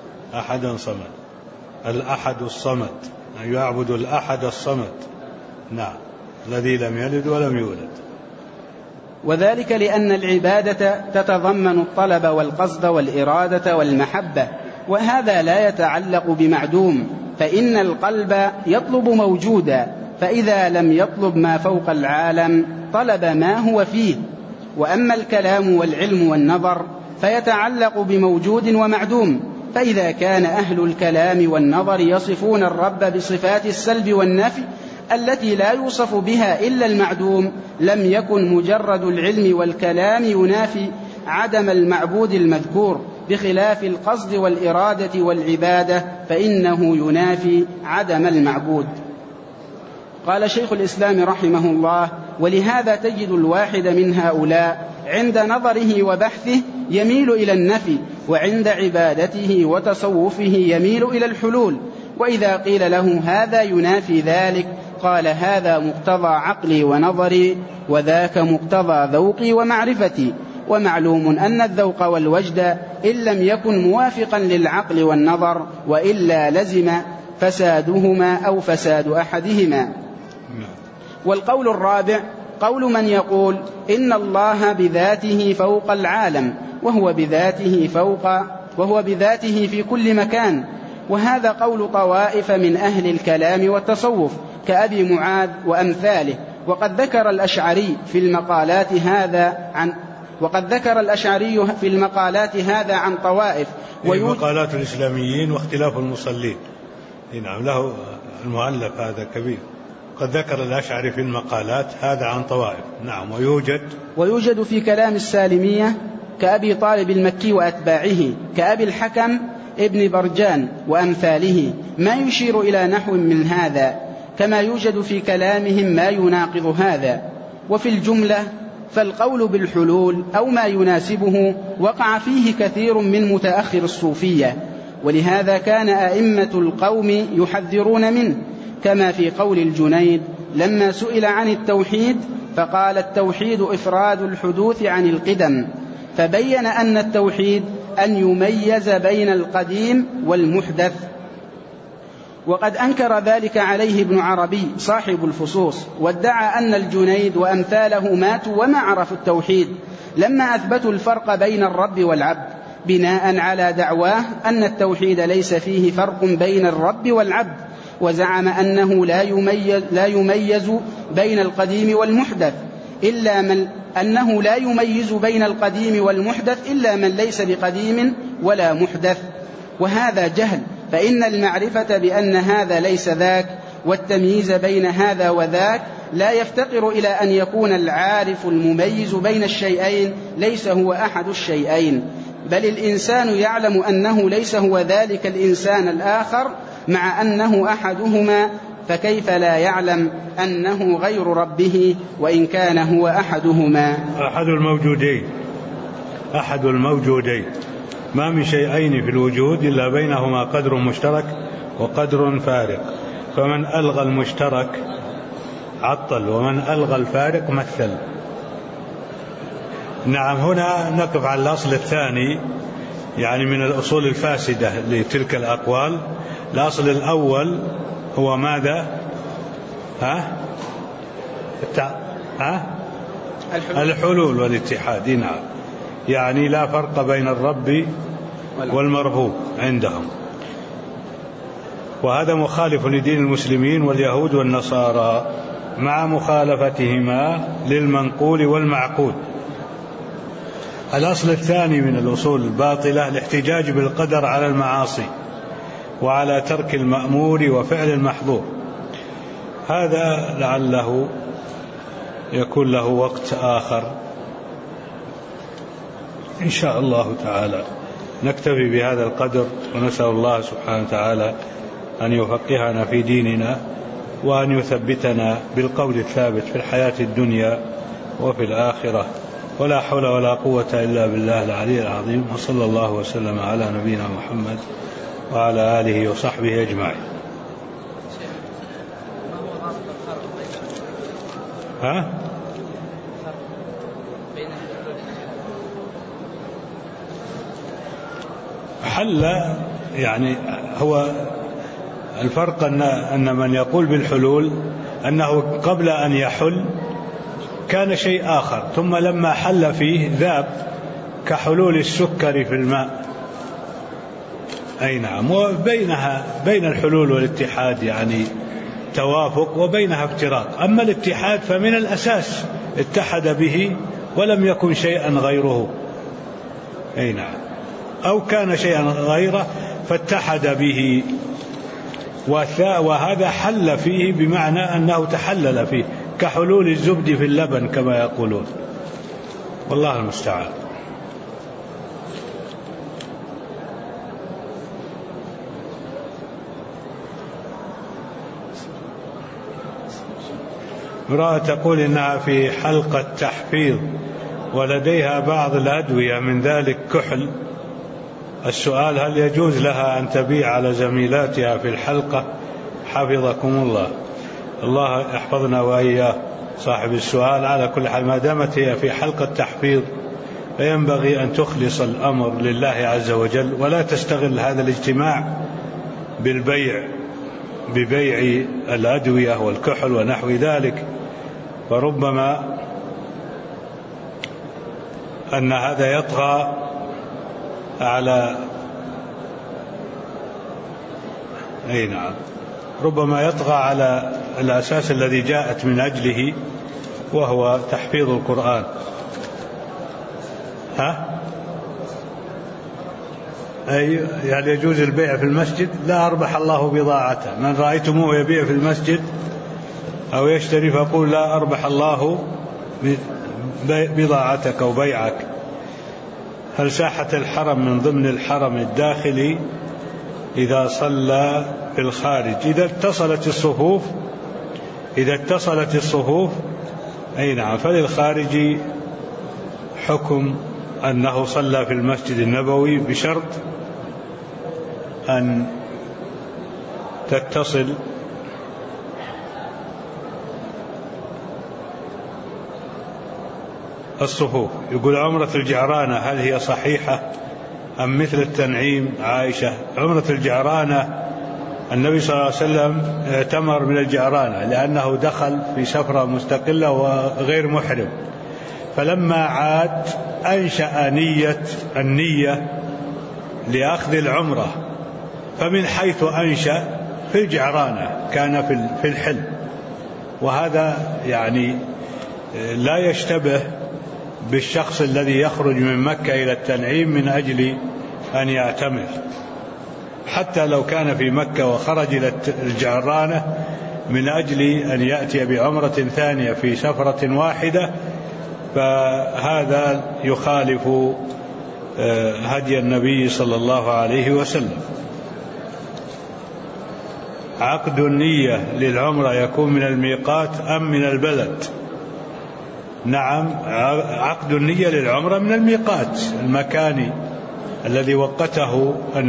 الأحد الصمد يعبد الأحد الصمد. نعم. الذي لم يلد ولم يولد. وذلك لأن العبادة تتضمن الطلب والقصد والإرادة والمحبة، وهذا لا يتعلق بمعدوم، فإن القلب يطلب موجودا، فإذا لم يطلب ما فوق العالم طلب ما هو فيه. وأما الكلام والعلم والنظر فيتعلق بموجود ومعدوم، فإذا كان أهل الكلام والنظر يصفون الرب بصفات السلب والنفي التي لا يوصف بها إلا المعدوم، لم يكن مجرد العلم والكلام ينافي عدم المعبود المذكور، بخلاف القصد والإرادة والعبادة فإنه ينافي عدم المعبود. قال شيخ الإسلام رحمه الله: ولهذا تجد الواحد من هؤلاء عند نظره وبحثه يميل إلى النفي، وعند عبادته وتصوفه يميل إلى الحلول. وإذا قيل له هذا ينافي ذلك قال: هذا مقتضى عقلي ونظري، وذاك مقتضى ذوقي ومعرفتي. ومعلوم أن الذوق والوجد إن لم يكن موافقا للعقل والنظر وإلا لزم فسادهما أو فساد أحدهما. والقول الرابع قول من يقول إن الله بذاته فوق العالم، وهو بذاته في كل مكان، وهذا قول طوائف من أهل الكلام والتصوف كأبي معاذ وأمثاله. وقد ذكر الأشعري في المقالات هذا عن طوائف. مقالات الإسلاميين واختلاف المصلين. نعم، له المؤلف هذا كبير. قد ذكر الأشعري في المقالات هذا عن طوائف. نعم. ويوجد في كلام السالمية كأبي طالب المكي وأتباعه، كأبي الحكم ابن برجان وأمثاله، ما يشير إلى نحو من هذا، كما يوجد في كلامهم ما يناقض هذا. وفي الجملة فالقول بالحلول أو ما يناسبه وقع فيه كثير من متأخر الصوفية، ولهذا كان أئمة القوم يحذرون منه، كما في قول الجنيد لما سئل عن التوحيد فقال: التوحيد إفراد الحدوث عن القدم، فبين أن التوحيد أن يميز بين القديم والمحدث. وقد أنكر ذلك عليه ابن عربي صاحب الفصوص، وادعى أن الجنيد وأمثاله ماتوا وما عرفوا التوحيد لما أثبتوا الفرق بين الرب والعبد، بناء على دعواه أن التوحيد ليس فيه فرق بين الرب والعبد، وزعم أنه لا يميز بين القديم والمحدث إلا من ليس بقديم ولا محدث. وهذا جهل، فإن المعرفة بأن هذا ليس ذاك والتمييز بين هذا وذاك لا يفتقر إلى أن يكون العارف المميز بين الشيئين ليس هو أحد الشيئين، بل الإنسان يعلم أنه ليس هو ذلك الإنسان الآخر مع أنه أحدهما، فكيف لا يعلم أنه غير ربه وإن كان هو أحدهما؟ أحد الموجودين. ما من شيئين في الوجود إلا بينهما قدر مشترك وقدر فارق، فمن ألغى المشترك عطل، ومن ألغى الفارق مثل. نعم. هنا نقف على الأصل الثاني، يعني من الأصول الفاسدة لتلك الأقوال. الأصل الأول هو ماذا؟ الحلول والاتحاد. نعم. يعني لا فرق بين الرب والمربوب عندهم، وهذا مخالف لدين المسلمين واليهود والنصارى مع مخالفتهما للمنقول والمعقول. الأصل الثاني من الأصول الباطلة الاحتجاج بالقدر على المعاصي وعلى ترك المأمور وفعل المحظور. هذا لعله يكون له وقت آخر إن شاء الله تعالى. نكتفي بهذا القدر، ونسأل الله سبحانه وتعالى أن يفقهنا في ديننا وأن يثبتنا بالقول الثابت في الحياة الدنيا وفي الآخرة، ولا حول ولا قوة إلا بالله العلي العظيم. وصلى الله وسلم على نبينا محمد وعلى آله وصحبه أجمعين. ها؟ حل يعني هو الفرق أن من يقول بالحلول أنه قبل أن يحل كان شيء آخر، ثم لما حل فيه ذاب، كحلول السكر في الماء. أي نعم. بين الحلول والاتحاد يعني توافق، وبينها افتراق. أما الاتحاد فمن الأساس اتحد به ولم يكن شيئا غيره. أي نعم. أو كان شيئا غيره فاتحد به، وهذا حل فيه بمعنى أنه تحلل فيه، كحلول الزبد في اللبن كما يقولون. والله المستعان. امرأة تقول إنها في حلقة تحفيظ ولديها بعض الأدوية من ذلك كحل. السؤال: هل يجوز لها أن تبيع على زميلاتها في الحلقة؟ حفظكم الله. الله يحفظنا وإياه صاحب السؤال. على كل حال، ما دامت هي في حلقة تحفيظ فينبغي أن تخلص الأمر لله عز وجل، ولا تستغل هذا الاجتماع ببيع الأدوية والكحل ونحو ذلك، فربما أن هذا يطغى على ربما يطغى على الأساس الذي جاءت من أجله، وهو تحفيظ القرآن. يعني يجوز البيع في المسجد؟ لا أربح الله بضاعته. من رأيتموه يبيع في المسجد أو يشتري فقول لا أربح الله بضاعتك أو بيعك. هل ساحة الحرم من ضمن الحرم الداخلي إذا صلى في الخارج؟ إذا اتصلت الصفوف أي نعم، فللخارج حكم أنه صلى في المسجد النبوي، بشرط أن تتصل الصفوف. يقول: عمرة الجعرانة هل هي صحيحة أم مثل التنعيم؟ عائشة: عمرة الجعرانة النبي صلى الله عليه وسلم اعتمر من الجعرانة لأنه دخل في سفرة مستقلة وغير محرم، فلما عاد أنشأ النية لأخذ العمرة، فمن حيث أنشأ في الجعرانة كان في الحل. وهذا يعني لا يشتبه بالشخص الذي يخرج من مكة إلى التنعيم من أجل أن يعتمر، حتى لو كان في مكة وخرج إلى الجعرانة من أجل أن يأتي بعمرة ثانية في سفرة واحدة، فهذا يخالف هدي النبي صلى الله عليه وسلم. عقد النية للعمرة يكون من الميقات أم من البلد؟ نعم، عقد النية للعمرة من الميقات المكاني الذي وقتها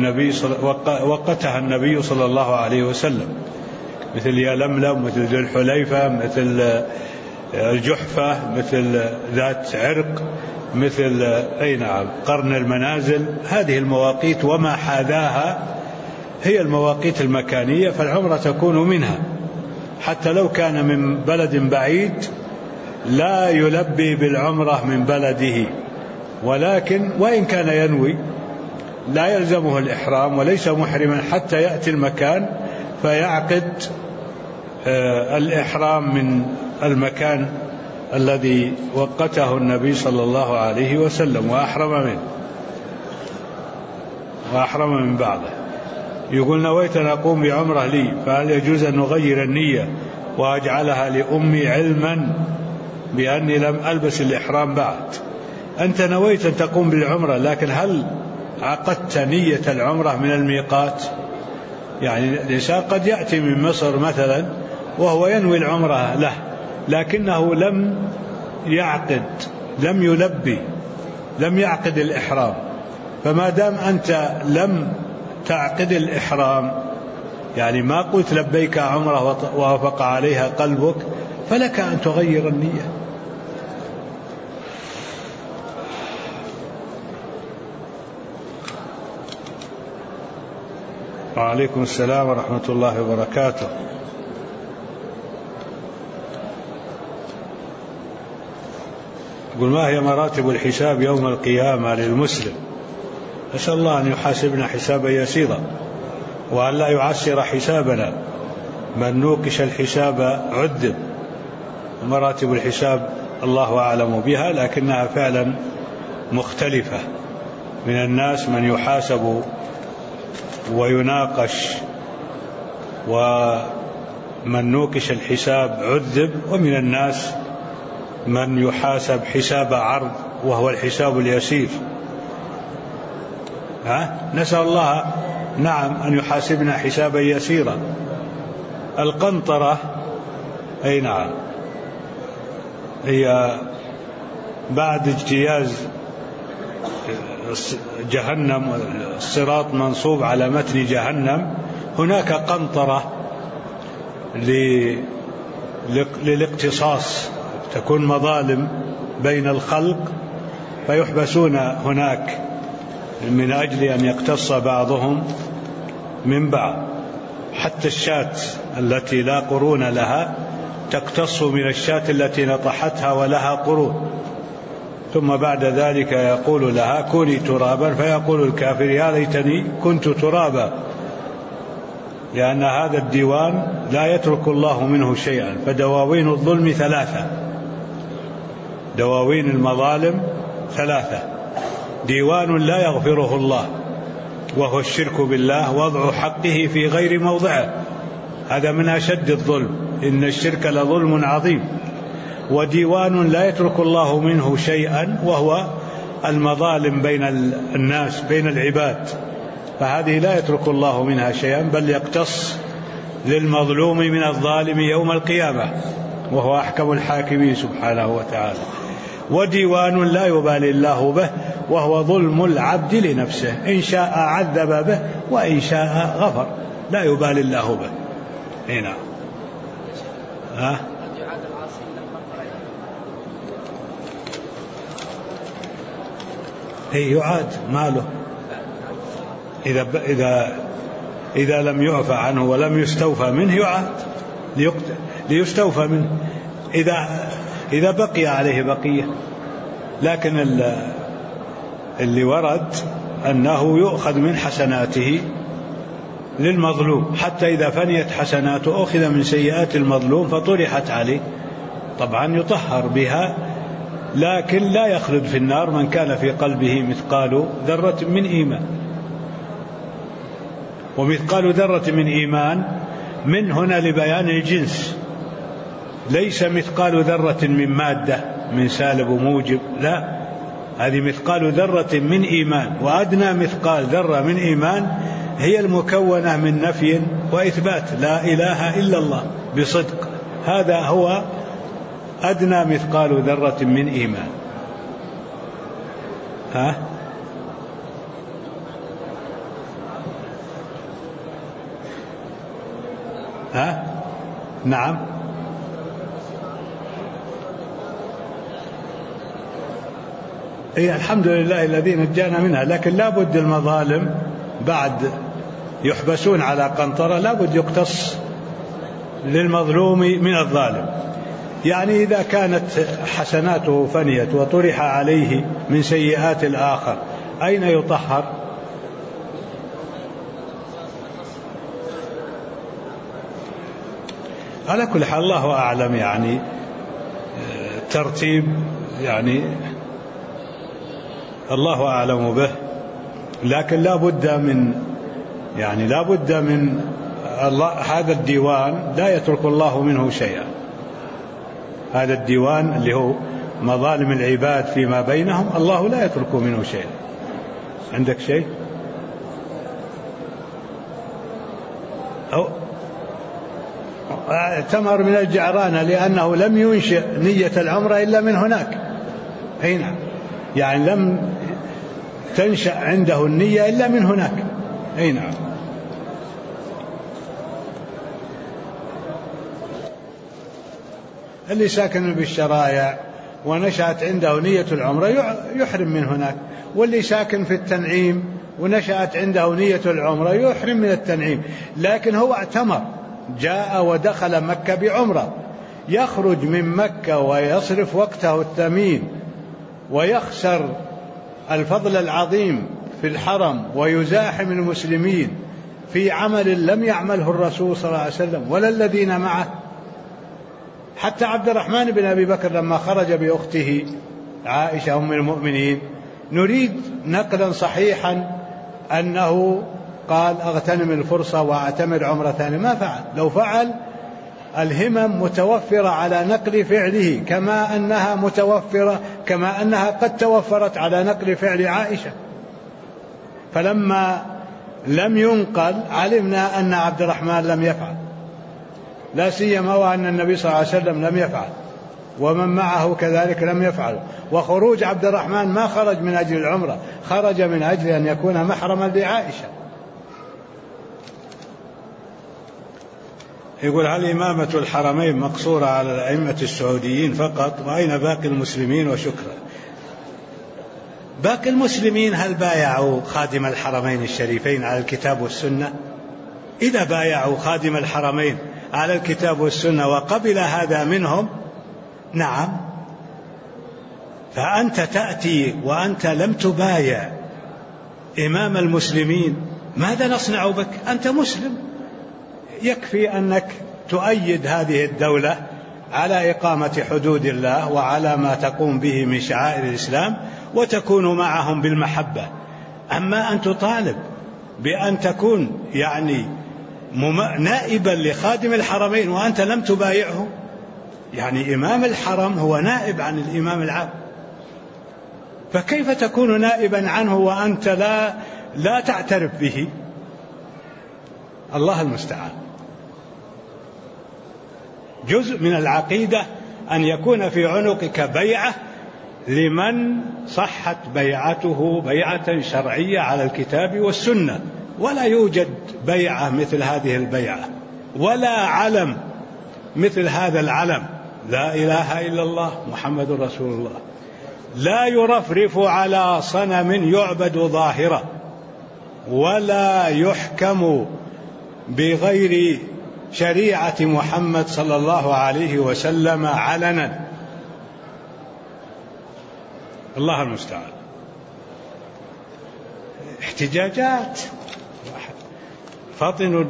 النبي صلى الله عليه وسلم، مثل يلملم، مثل ذو الحليفة، مثل الجحفة، مثل ذات عرق، مثل قرن المنازل. هذه المواقيت وما حاذاها هي المواقيت المكانية، فالعمرة تكون منها، حتى لو كان من بلد بعيد لا يلبي بالعمرة من بلده، ولكن وإن كان ينوي لا يلزمه الإحرام وليس محرما حتى يأتي المكان فيعقد الإحرام من المكان الذي وقته النبي صلى الله عليه وسلم وأحرم من بعده. يقول: نويت أن أقوم بعمرة لي، فهل يجوز أن نغير النية وأجعلها لأمي علما بأني لم ألبس الإحرام بعد؟ أنت نويت أن تقوم بالعمرة، لكن هل عقدت نية العمرة من الميقات؟ يعني الإنسان قد يأتي من مصر مثلا وهو ينوي العمرة له، لكنه لم يعقد الإحرام، فما دام أنت لم تعقد الإحرام، يعني ما قلت لبيك عمره ووافق عليها قلبك، فلك أن تغير النية. وعليكم السلام ورحمة الله وبركاته. قل ما هي مراتب الحساب يوم القيامة للمسلم؟ نسأل الله أن يحاسبنا حسابا يسيرا وأن لا يعسر حسابنا، من نوقش الحساب عذب. مراتب الحساب الله أعلم بها، لكنها فعلا مختلفة. من الناس من يحاسب ويناقش ومن نوقش الحساب عذب، ومن الناس من يحاسب حساب عرض وهو الحساب اليسير. نسأل الله نعم أن يحاسبنا حسابا يسيرا. القنطرة أي نعم هي بعد اجتياز جهنم، الصراط منصوب على متن جهنم، هناك قنطرة للاقتصاص، تكون مظالم بين الخلق فيحبسون هناك من أجل أن يقتص بعضهم من بعض. حتى الشاة التي لا قرون لها تقتص من الشاة التي نطحتها ولها قرون، ثم بعد ذلك يقول لها كوني ترابا، فيقول الكافر يا ليتني كنت ترابا، لأن هذا الديوان لا يترك الله منه شيئا. فدواوين الظلم ثلاثة، دواوين المظالم ثلاثة: ديوان لا يغفره الله وهو الشرك بالله، وضع حقه في غير موضعه، هذا من أشد الظلم، إن الشرك لظلم عظيم. وديوان لا يترك الله منه شيئا، وهو المظالم بين الناس بين العباد، فهذه لا يترك الله منها شيئا، بل يقتص للمظلوم من الظالم يوم القيامة، وهو أحكم الحاكمين سبحانه وتعالى. وديوان لا يبالي الله به، وهو ظلم العبد لنفسه، إن شاء عذب به وإن شاء غفر، لا يبالي الله به. هنا يعاد ماله إذا لم يعفى عنه ولم يستوفى منه، يعاد ليستوفى منه إذا بقي عليه بقية. لكن اللي ورد أنه يؤخذ من حسناته للمظلوم، حتى إذا فنيت حسناته أخذ من سيئات المظلوم فطرحت عليه، طبعا يطهر بها، لكن لا يخلد في النار من كان في قلبه مثقال ذرة من إيمان. ومثقال ذرة من إيمان من هنا لبيان الجنس، ليس مثقال ذرة من مادة من سالب وموجب، لا، هذه مثقال ذرة من إيمان. وأدنى مثقال ذرة من إيمان هي المكونة من نفي وإثبات لا إله إلا الله بصدق، هذا هو أدنى مثقال ذرة من إيمان. نعم. الحمد لله الذي نجانا منها، لكن لا بد المظالم بعد يحبسون على قنطرة، لا بد يقتص للمظلوم من الظالم. يعني إذا كانت حسناته فنيت وطرح عليه من سيئات الآخر، أين يطهر؟ على كل حال الله أعلم، يعني ترتيب يعني الله أعلم به، لكن لا بد من الله، هذا الديوان لا يترك الله منه شيئا، هذا الديوان اللي هو مظالم العباد فيما بينهم الله لا يترك منه شيئا. عندك شيء؟ أو اعتمر من الجعرانة لأنه لم ينشئ نية العمرة إلا من هناك. هنا يعني لم تنشأ عنده النية إلا من هناك، أي نعم. اللي ساكن بالشرايع ونشأت عنده نية العمرة يحرم من هناك، واللي ساكن في التنعيم ونشأت عنده نية العمرة يحرم من التنعيم. لكن هو اعتمر، جاء ودخل مكة بعمرة، يخرج من مكة ويصرف وقته الثمين ويخسر الفضل العظيم في الحرم ويزاحم المسلمين في عمل لم يعمله الرسول صلى الله عليه وسلم ولا الذين معه. حتى عبد الرحمن بن أبي بكر لما خرج بأخته عائشة أم المؤمنين نريد نقلا صحيحا أنه قال أغتنم الفرصة وأعتمر عمرة ثانية، ما فعل. لو فعل الهمم متوفرة على نقل فعله كما أنها قد توفرت على نقل فعل عائشة. فلما لم ينقل علمنا أن عبد الرحمن لم يفعل، لا سيما وأن النبي صلى الله عليه وسلم لم يفعل ومن معه كذلك لم يفعل. وخروج عبد الرحمن ما خرج من أجل العمرة، خرج من أجل أن يكون محرما لعائشة. يقول: هل إمامة الحرمين مقصورة على الأئمة السعوديين فقط، وأين باقي المسلمين؟ وشكرا. باقي المسلمين هل بايعوا خادم الحرمين الشريفين على الكتاب والسنة؟ إذا بايعوا خادم الحرمين على الكتاب والسنة وقبل هذا منهم، نعم. فأنت تأتي وأنت لم تبايع إمام المسلمين، ماذا نصنع بك؟ أنت مسلم، يكفي أنك تؤيد هذه الدولة على إقامة حدود الله وعلى ما تقوم به من شعائر الإسلام وتكون معهم بالمحبة. أما أن تطالب بأن تكون نائبا لخادم الحرمين وأنت لم تبايعه، إمام الحرم هو نائب عن الإمام العام، فكيف تكون نائبا عنه وأنت لا تعترف به؟ الله المستعان. جزء من العقيدة أن يكون في عنقك بيعة لمن صحت بيعته بيعة شرعية على الكتاب والسنة، ولا يوجد بيعة مثل هذه البيعة ولا علم مثل هذا العلم، لا إله إلا الله محمد رسول الله. لا يرفرف على صنم يعبد ظاهرة، ولا يحكم بغير شريعة محمد صلى الله عليه وسلم علنا. الله المستعان. احتجاجات، فطن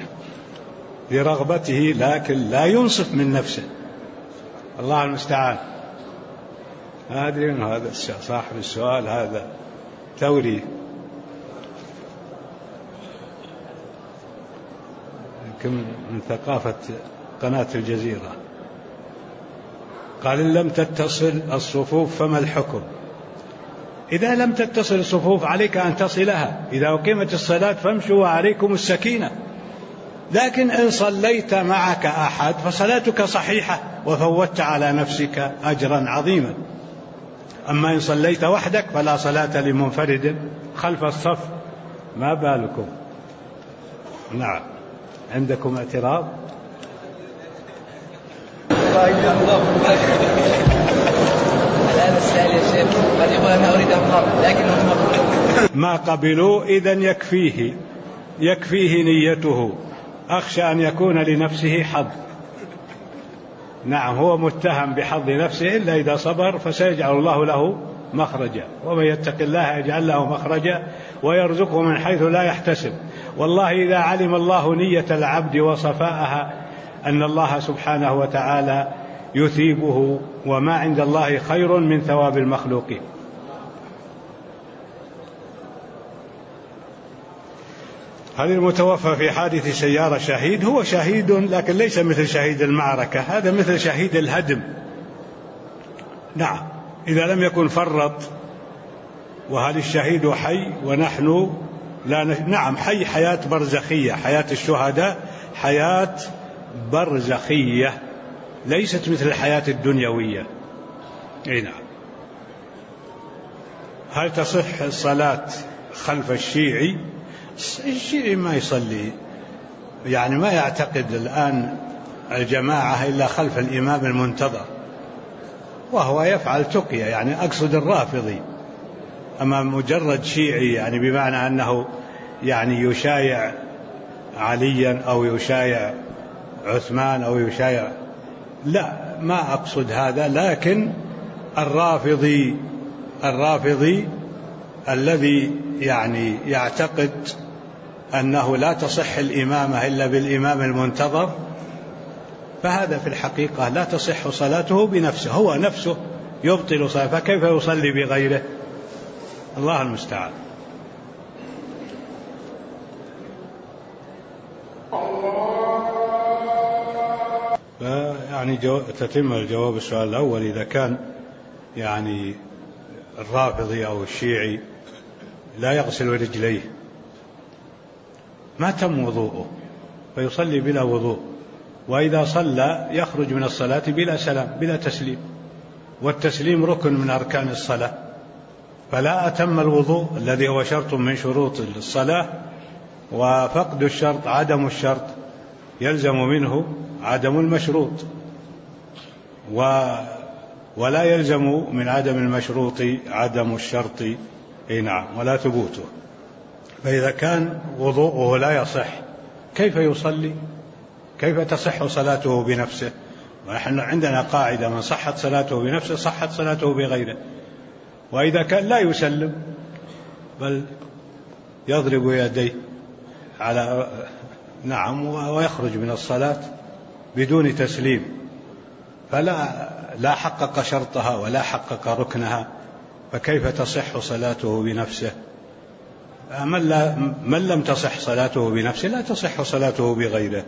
لرغبته لكن لا ينصف من نفسه. الله المستعان. ما أدري من هذا صاحب السؤال هذا ثوري، يمكن من ثقافة قناة الجزيرة. قال: إن لم تتصل الصفوف فما الحكم؟ إذا لم تتصل الصفوف عليك أن تصلها، إذا أقيمت الصلاة فامشوا وعليكم السكينة. لكن إن صليت معك أحد فصلاتك صحيحة وفوتت على نفسك أجرا عظيما. أما إن صليت وحدك فلا صلاة لمنفرد خلف الصف. ما بالكم؟ نعم. عندكم اعتراض؟ الآن السائل يا شيخ قد يقول أنا أريد أن أقرأ لكنهم ما قبلوا، إذن يكفيه نيته. أخشى أن يكون لنفسه حظ. نعم، هو متهم بحظ نفسه، إلا إذا صبر فسيجعل الله له مخرجا، ومن يتق الله يجعل له مخرجا ويرزقه من حيث لا يحتسب. والله إذا علم الله نية العبد وصفاءها أن الله سبحانه وتعالى يثيبه، وما عند الله خير من ثواب المخلوقين. هل المتوفى في حادث سيارة شهيد؟ هو شهيد لكن ليس مثل شهيد المعركة، هذا مثل شهيد الهدم. نعم، إذا لم يكن فرط. وهل الشهيد حي ونحن لا نعم، حي، حياة برزخية. حياة الشهداء حياة برزخية ليست مثل الحياة الدنيوية. نعم. هل تصح الصلاة خلف الشيعي الشيعي ما يصلي، يعني ما يعتقد الآن الجماعة إلا خلف الإمام المنتظر، وهو يفعل تقية، يعني أقصد الرافضي. أما مجرد شيعي يعني بمعنى أنه يعني يشايع عليا أو يشايع عثمان أو يشايع، لا، ما أقصد هذا. لكن الرافضي الذي يعني يعتقد أنه لا تصح الإمامة إلا بالإمام المنتظر، فهذا في الحقيقة لا تصح صلاته بنفسه، هو نفسه يبطل صلاته، فكيف يصلي بغيره؟ الله المستعان. يعني تتم الجواب السؤال الأول، إذا كان يعني الرافضي أو الشيعي لا يغسل رجليه ما تم وضوءه فيصلي بلا وضوء، وإذا صلى يخرج من الصلاة بلا سلام بلا تسليم، والتسليم ركن من أركان الصلاة، فلا أتم الوضوء الذي هو شرط من شروط الصلاة، وفقد الشرط عدم الشرط يلزم منه عدم المشروط، ولا يلزم من عدم المشروط عدم الشرط نعم ولا ثبوته. فإذا كان وضوءه لا يصح كيف يصلي؟ كيف تصح صلاته بنفسه؟ ونحن عندنا قاعدة: من صحت صلاته بنفسه صحت صلاته بغيره. وإذا كان لا يسلم بل يضرب يديه على نعم ويخرج من الصلاة بدون تسليم، فلا حقق شرطها ولا حقق ركنها، فكيف تصح صلاته بنفسه؟ من لم تصح صلاته بنفسه لا تصح صلاته بغيره.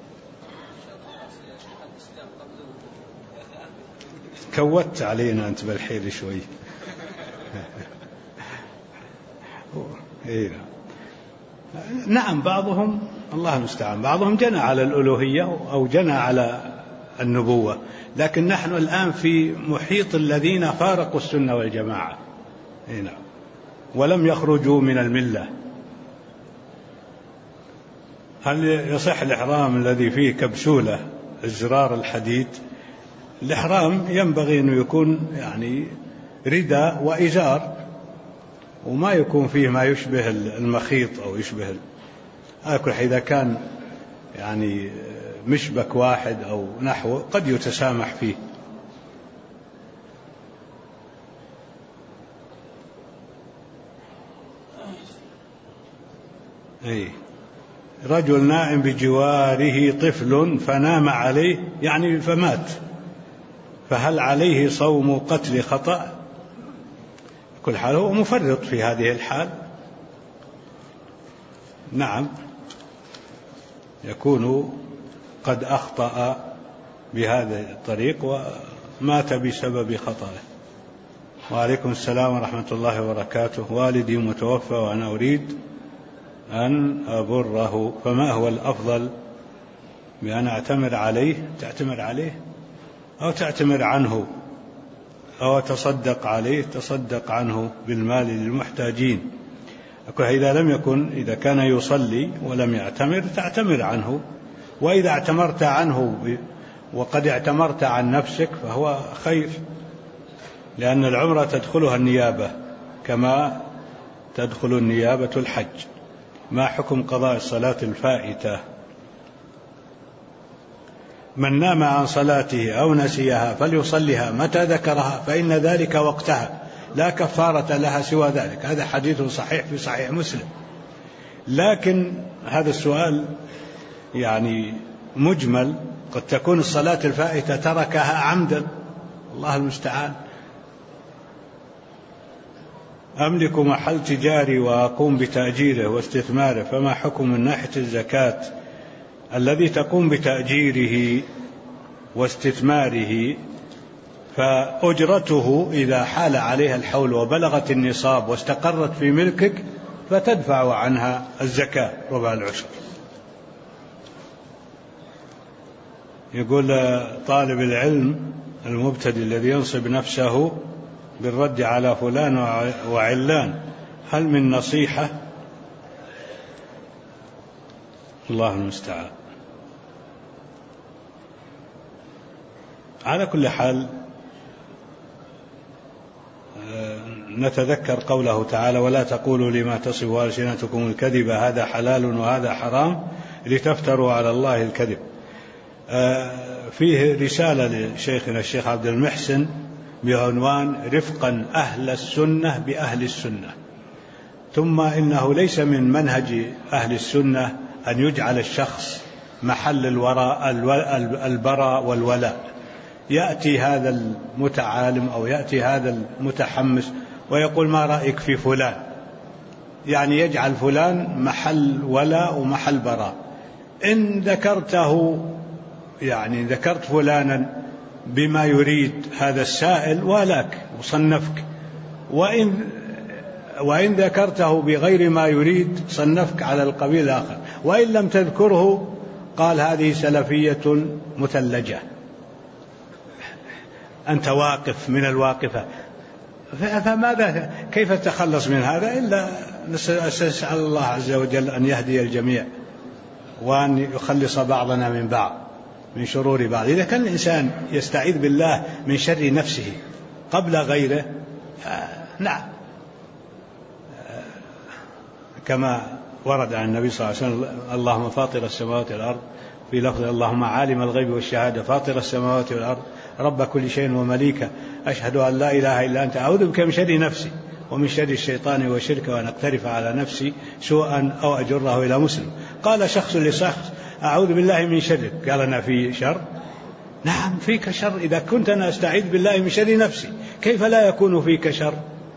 كوت علينا أنت بالحيل شوي. نعم بعضهم الله المستعان بعضهم جنى على الألوهية أو جنى على النبوة، لكن نحن الآن في محيط الذين فارقوا السنة والجماعة ولم يخرجوا من الملة. هل يصح الإحرام الذي فيه كبسولة الزرار الحديد؟ الإحرام ينبغي أن يكون يعني رداء وإزار، وما يكون فيه ما يشبه المخيط أو يشبه إذا كان يعني مشبك واحد أو نحوه قد يتسامح فيه. رجل نائم بجواره طفل فنام عليه يعني فمات، فهل عليه صوم قتل خطأ؟ كل حال هو مفرط في هذه الحال، نعم يكون قد أخطأ بهذا الطريق ومات بسبب خطأه. وعليكم السلام ورحمة الله وبركاته. والدي متوفى وأنا أريد أن أبره، فما هو الأفضل بأن أعتمر عليه أو تعتمر عنه أو تصدق عليه تصدق عنه بالمال للمحتاجين؟ إذا كان يصلي ولم يعتمر تعتمر عنه، وإذا اعتمرت عنه وقد اعتمرت عن نفسك فهو خير، لأن العمرة تدخلها النيابة كما تدخل النيابة الحج. ما حكم قضاء الصلاة الفائتة؟ من نام عن صلاته أو نسيها فليصليها متى ذكرها، فإن ذلك وقتها لا كفارة لها سوى ذلك. هذا حديث صحيح في صحيح مسلم. لكن هذا السؤال يعني مجمل، قد تكون الصلاة الفائتة تركها عمدا، الله المستعان. أملك محل تجاري وأقوم بتأجيره واستثماره، فما حكم من ناحية الزكاة الذي تقوم بتأجيره واستثماره؟ فأجرته إذا حال عليها الحول وبلغت النصاب واستقرت في ملكك فتدفع عنها الزكاة ربع العشر. يقول طالب العلم المبتدئ الذي ينصب نفسه بالرد على فلان وعلان، هل من نصيحة الله المستعان. على كل حال نتذكر قوله تعالى: ولا تقولوا لما تصف ألسنتكم الكذب هذا حلال وهذا حرام لتفتروا على الله الكذب. فيه رسالة لشيخنا الشيخ عبد المحسن بعنوان رفقا أهل السنة بأهل السنة. ثم إنه ليس من منهج أهل السنة أن يجعل الشخص محل البراء والولاء. يأتي هذا المتعالم أو يأتي هذا المتحمس ويقول: ما رأيك في فلان؟ يعني يجعل فلان محل ولاء ومحل براء. إن ذكرته، يعني ذكرت فلانا بما يريد هذا السائل ولاك وصنفك، وإن ذكرته بغير ما يريد صنفك على القبيل الآخر، وإن لم تذكره قال هذه سلفية مثلجة، أنت واقف من الواقفة. فماذا كيف تتخلص من هذا؟ إلا نسأل الله عز وجل أن يهدي الجميع وأن يخلص بعضنا من بعض من شرور بعض. إذا كان الإنسان يستعيذ بالله من شر نفسه قبل غيره، نعم، كما ورد عن النبي صلى الله عليه وسلم: اللهم فاطر السماوات والأرض، في لفظ اللهم عالم الغيب والشهادة فاطر السماوات والأرض رب كل شيء ومليكه أشهد أن لا إله إلا أنت أعوذ بك من شر نفسي ومن شر الشيطان وشركه وأن أقترف على نفسي سوءا أو أجره إلى مسلم. قال شخص لشخص: أعوذ بالله من شرك. قال: أنا في شر؟ نعم فيك شر. إذا كنت أنا أستعيذ بالله من شر نفسي كيف لا يكون فيك شر؟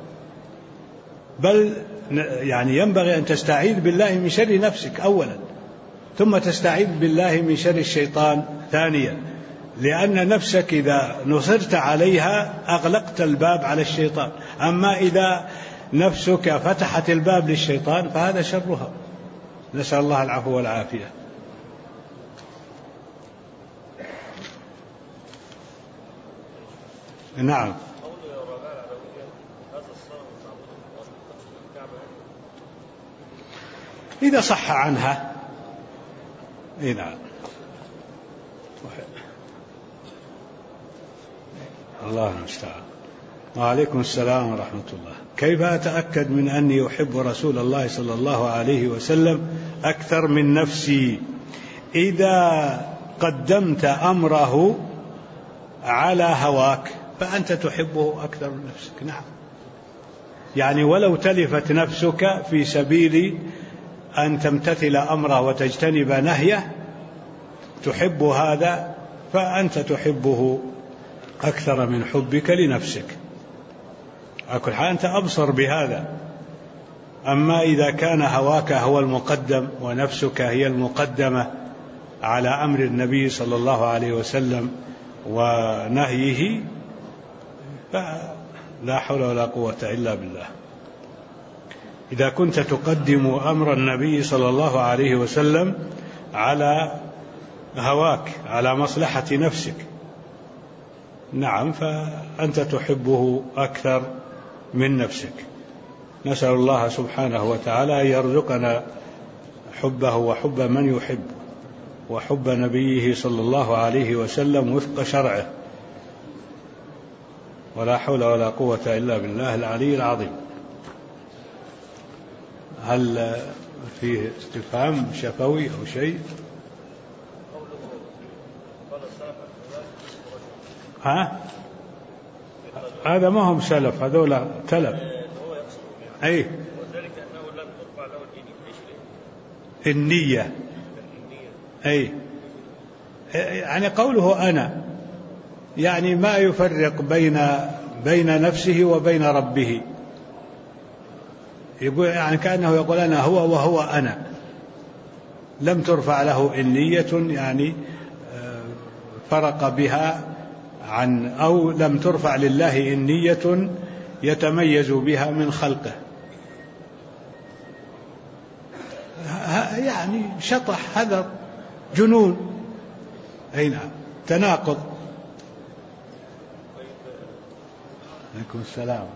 بل يعني ينبغي أن تستعيذ بالله من شر نفسك أولا، ثم تستعيذ بالله من شر الشيطان ثانيا، لأن نفسك إذا نصرت عليها أغلقت الباب على الشيطان. أما إذا نفسك فتحت الباب للشيطان فهذا شرها. نسأل الله العفو والعافية. نعم. إذا صح عنها. نعم. الله المستعان. وعليكم السلام ورحمة الله. كيف أتأكد من أني أحب رسول الله صلى الله عليه وسلم أكثر من نفسي؟ إذا قدمت أمره على هواك فأنت تحبه أكثر من نفسك. نعم، يعني ولو تلفت نفسك في سبيل أن تمتثل أمره وتجتنب نهيه تحب هذا، فأنت تحبه أكثر من حبك لنفسك. على كل حال أنت أبصر بهذا. أما إذا كان هواك هو المقدم ونفسك هي المقدمة على أمر النبي صلى الله عليه وسلم ونهيه، فلا حول ولا قوة إلا بالله. إذا كنت تقدم أمر النبي صلى الله عليه وسلم على هواك على مصلحة نفسك، نعم، فأنت تحبه أكثر من نفسك. نسأل الله سبحانه وتعالى أن يرزقنا حبه وحب من يحب وحب نبيه صلى الله عليه وسلم وفق شرعه، ولا حول ولا قوة إلا بالله العلي العظيم. هل فيه استفهام شفوي أو شيء؟ هذا ما هم سلف، هذول تلف. أي وذلك أنه لم ترفع له النية. أي يعني قوله أنا يعني ما يفرق بين نفسه وبين ربه، يقول يعني كأنه يقول أنا هو وهو أنا، لم ترفع له النية يعني فرق بها عن، أو لم ترفع لله النية يتميز بها من خلقه. يعني شطح، هذا جنون. أي نعم، تناقض. عليكم السلام.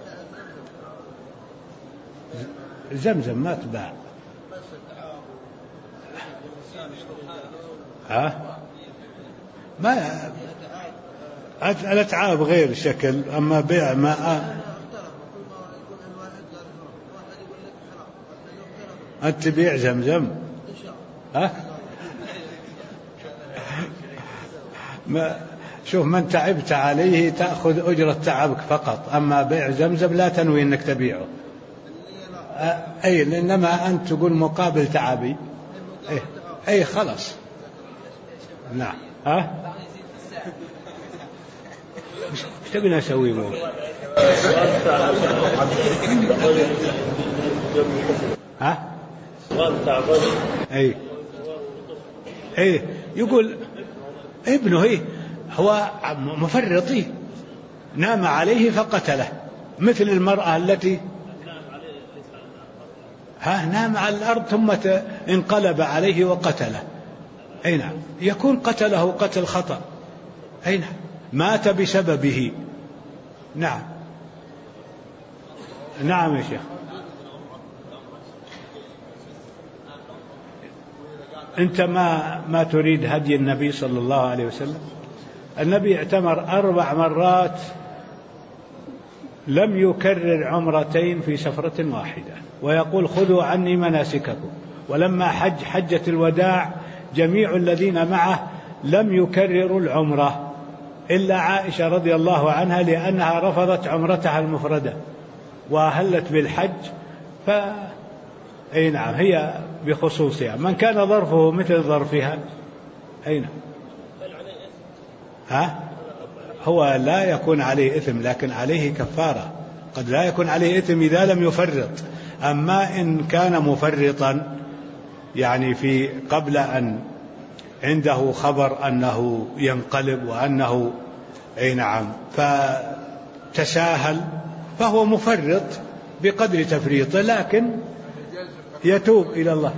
زمزم ما تباع. ها؟ ما الأتعاب غير شكل، أما بيع ما أنت تبيع زمزم، ها؟ ما شوف، من تعبت عليه تأخذ أجرة تعبك فقط، أما بيع زمزم لا تنوي أنك تبيعه. أي، إنما أنت تقول مقابل تعبي. أي خلاص. نعم. ها؟ ايش تبينا نسوي مو؟ ها؟ اي يقول ابنه هو مفرطي نام عليه فقتله، مثل المرأة التي نام على الأرض ثم انقلب عليه وقتله. أي نعم، يكون قتله قتل خطأ. أي نعم، مات بسببه. نعم. نعم يا شيخ. أنت ما تريد هدي النبي صلى الله عليه وسلم؟ النبي اعتمر 4 مرات، لم يكرر عمرتين في سفرة واحدة، ويقول خذوا عني مناسككم. ولما حجة الوداع جميع الذين معه لم يكرروا العمرة إلا عائشة رضي الله عنها، لأنها رفضت عمرتها المفردة وأهلت بالحج. أي نعم، هي بخصوصها. من كان ظرفه مثل ظرفها. أي نعم. هو لا يكون عليه إثم، لكن عليه كفارة. قد لا يكون عليه إثم إذا لم يفرط، أما إن كان مفرطا يعني في قبل أن عنده خبر أنه ينقلب وأنه أي نعم فتساهل، فهو مفرط بقدر تفريطه، لكن يتوب إلى الله.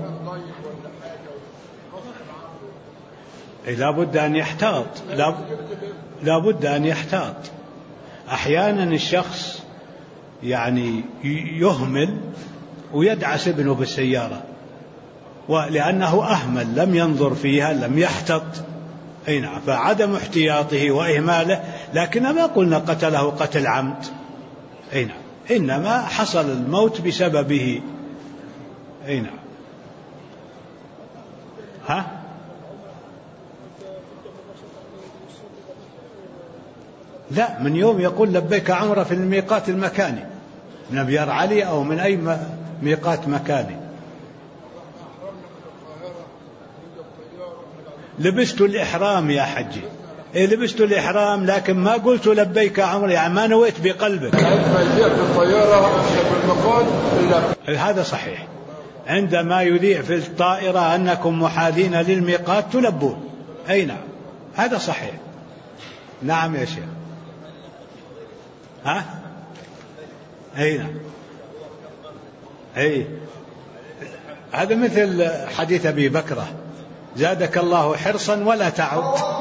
لا بد أن يحتاط، لا بد أن يحتاط. أحيانا الشخص يعني يهمل ويدعس ابنه بالسيارة، ولأنه أهمل لم ينظر فيها، لم يحتط. أي نعم، فعدم احتياطه وإهماله، لكن ما قلنا قتله قتل عمد. أي نعم، إنما حصل الموت بسببه. أي نعم. لا، من يوم يقول لبيك عمرة في الميقات المكاني من أبيار علي أو من أي ميقات مكاني. لبست الإحرام يا حجي، لبست الإحرام، لكن ما قلت لبيك عمرة، يعني ما نويت بقلبك. هذا صحيح، عندما يذيع في الطائرة أنكم محاذين للميقات تلبون. أي نعم، هذا صحيح. نعم يا شيخ. أي نعم. أي، هذا مثل حديث أبي بكرة: زادك الله حرصا ولا تعد.